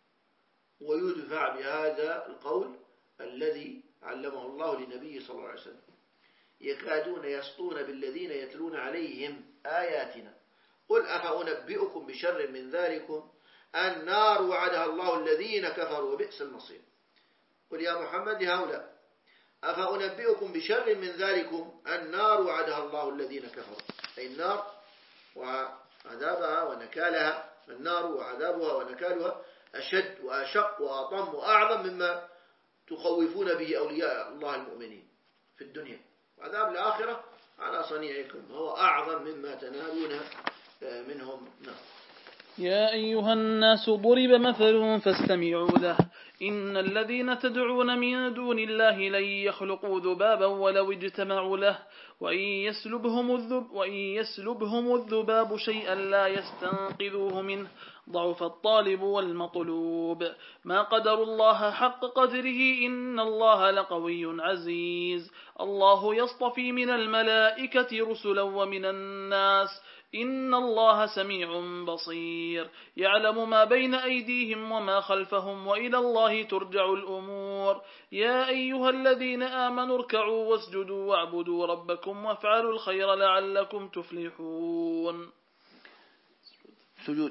ويدفع بهذا القول الذي علمه الله لنبيه صلى الله عليه وسلم يكادون يسطون بالذين يتلون عليهم آياتنا قل أفأنبئكم بشر من ذلكم النار وعدها الله الذين كفروا وبئس المصير. قل يا محمد هؤلاء أفأنبئكم بشر من ذلكم النار وعدها الله الذين كفروا، أي النار وعذابها ونكالها، النار وعذابها ونكالها أشد وأشق وأطم وأعظم مما تخوفون به أولياء الله المؤمنين في الدنيا، وعذاب الآخرة على صنيعكم هو أعظم مما تنالون منهم. نعم. يا أيها الناس ضرب مثل فاستمعوا له إن الذين تدعون من دون الله لن يخلقوا ذبابا ولو اجتمعوا له وإن يسلبهم الذب وإن يسلبهم الذباب شيئا لا يستنقذوه منه ضعف الطالب والمطلوب ما قدر الله حق قدره إن الله لقوي عزيز. الله يصطفي من الملائكة رسلا ومن الناس إن الله سميع بصير يعلم ما بين أيديهم وما خلفهم وإلى الله ترجع الأمور. يا أيها الذين آمنوا اركعوا واسجدوا واعبدوا ربكم وافعلوا الخير لعلكم تفلحون. سجود.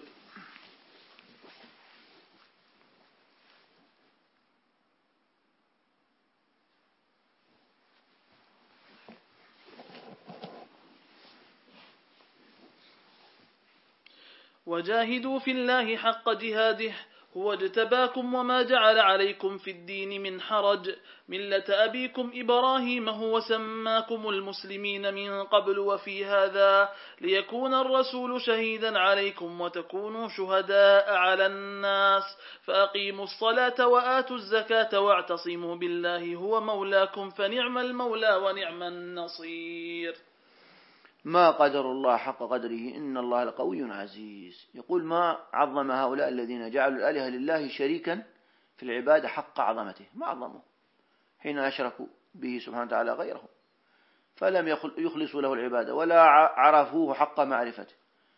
وجاهدوا في الله حق جهاده هو اجتباكم وما جعل عليكم في الدين من حرج ملة أبيكم إبراهيم هو سماكم المسلمين من قبل وفي هذا ليكون الرسول شهيدا عليكم وتكونوا شهداء على الناس فأقيموا الصلاة وآتوا الزكاة واعتصموا بالله هو مولاكم فنعم المولى ونعم النصير. ما قدر الله حق قدره إن الله لقوي عزيز. يقول ما عظم هؤلاء الذين جعلوا الآلهة لله شريكا في العبادة حق عظمته، ما عظمه حين أشركوا به سبحانه وتعالى غيره فلم يخلصوا له العبادة ولا عرفوه حق معرفته.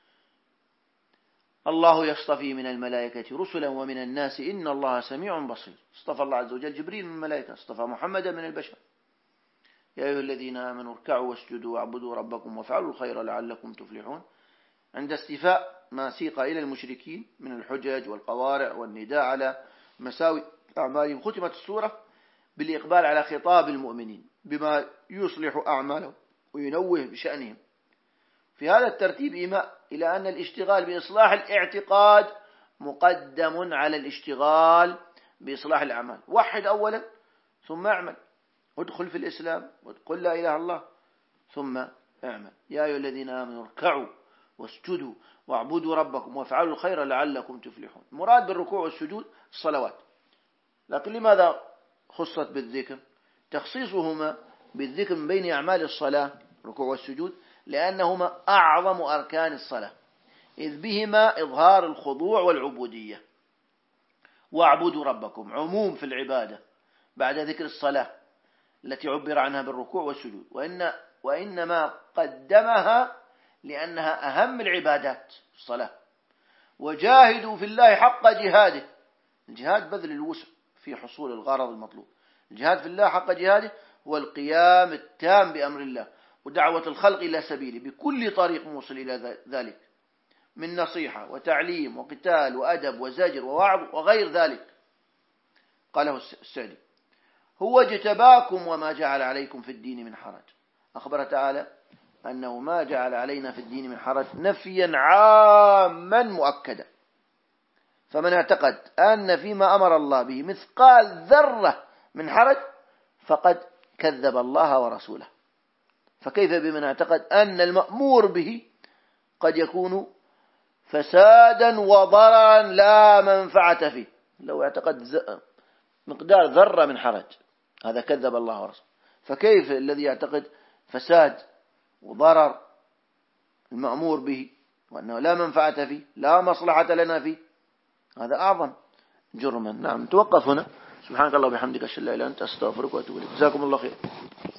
الله يصطفي من الملائكة رسلا ومن الناس إن الله سميع بصير. اصطفى الله عز وجل جبريل من الملائكة، اصطفى محمدا من البشر. يا أيها الذين آمنوا اركعوا واسجدوا واعبدوا ربكم وافعلوا الخير لعلكم تفلحون. عند استيفاء ما سيق إلى المشركين من الحجج والقوارع والنداء على مساوئ أعمالهم ختمت السورة بالإقبال على خطاب المؤمنين بما يصلح أعمالهم وينوه بشأنهم. في هذا الترتيب إيماء إلى أن الاشتغال بإصلاح الاعتقاد مقدم على الاشتغال بإصلاح الأعمال. وحد أولا ثم اعمل، ادخل في الإسلام وقل لا إله إلا الله ثم اعمل. يا أيها الذين آمنوا اركعوا واسجدوا واعبدوا ربكم وافعلوا الخير لعلكم تفلحون. المراد بالركوع والسجود الصلوات، لكن لماذا خصت بالذكر؟ تخصيصهما بالذكر من بين أعمال الصلاة الركوع والسجود لأنهما أعظم أركان الصلاة، إذ بهما إظهار الخضوع والعبودية. واعبدوا ربكم عموم في العبادة بعد ذكر الصلاة التي عبر عنها بالركوع والسجود، وإن وإنما قدمها لأنها أهم العبادات الصلاة. وجاهدوا في الله حق جهاده، الجهاد بذل الوسع في حصول الغرض المطلوب. الجهاد في الله حق جهاده هو القيام التام بأمر الله ودعوة الخلق إلى سبيله بكل طريق موصل إلى ذلك من نصيحة وتعليم وقتال وأدب وزجر ووعظ وغير ذلك. قاله السعدي: هو اجتباكم وما جعل عليكم في الدين من حرج. أخبر تعالى أنه ما جعل علينا في الدين من حرج نفيا عاما مؤكدا. فمن اعتقد أن فيما أمر الله به مثقال ذرة من حرج فقد كذب الله ورسوله. فكيف بمن اعتقد أن المأمور به قد يكون فسادا وضررا لا منفعة فيه؟ لو اعتقد مقدار ذرة من حرج هذا كذب الله ورسوله، فكيف الذي يعتقد فساد وضرر المأمور به وأنه لا منفعة فيه لا مصلحة لنا فيه؟ هذا أعظم جرما. نعم، توقف هنا. سبحانك الله وبحمدك أشهد أن لا إله إلا أنت أستغفرك وأتوب إليك. جزاكم الله خير.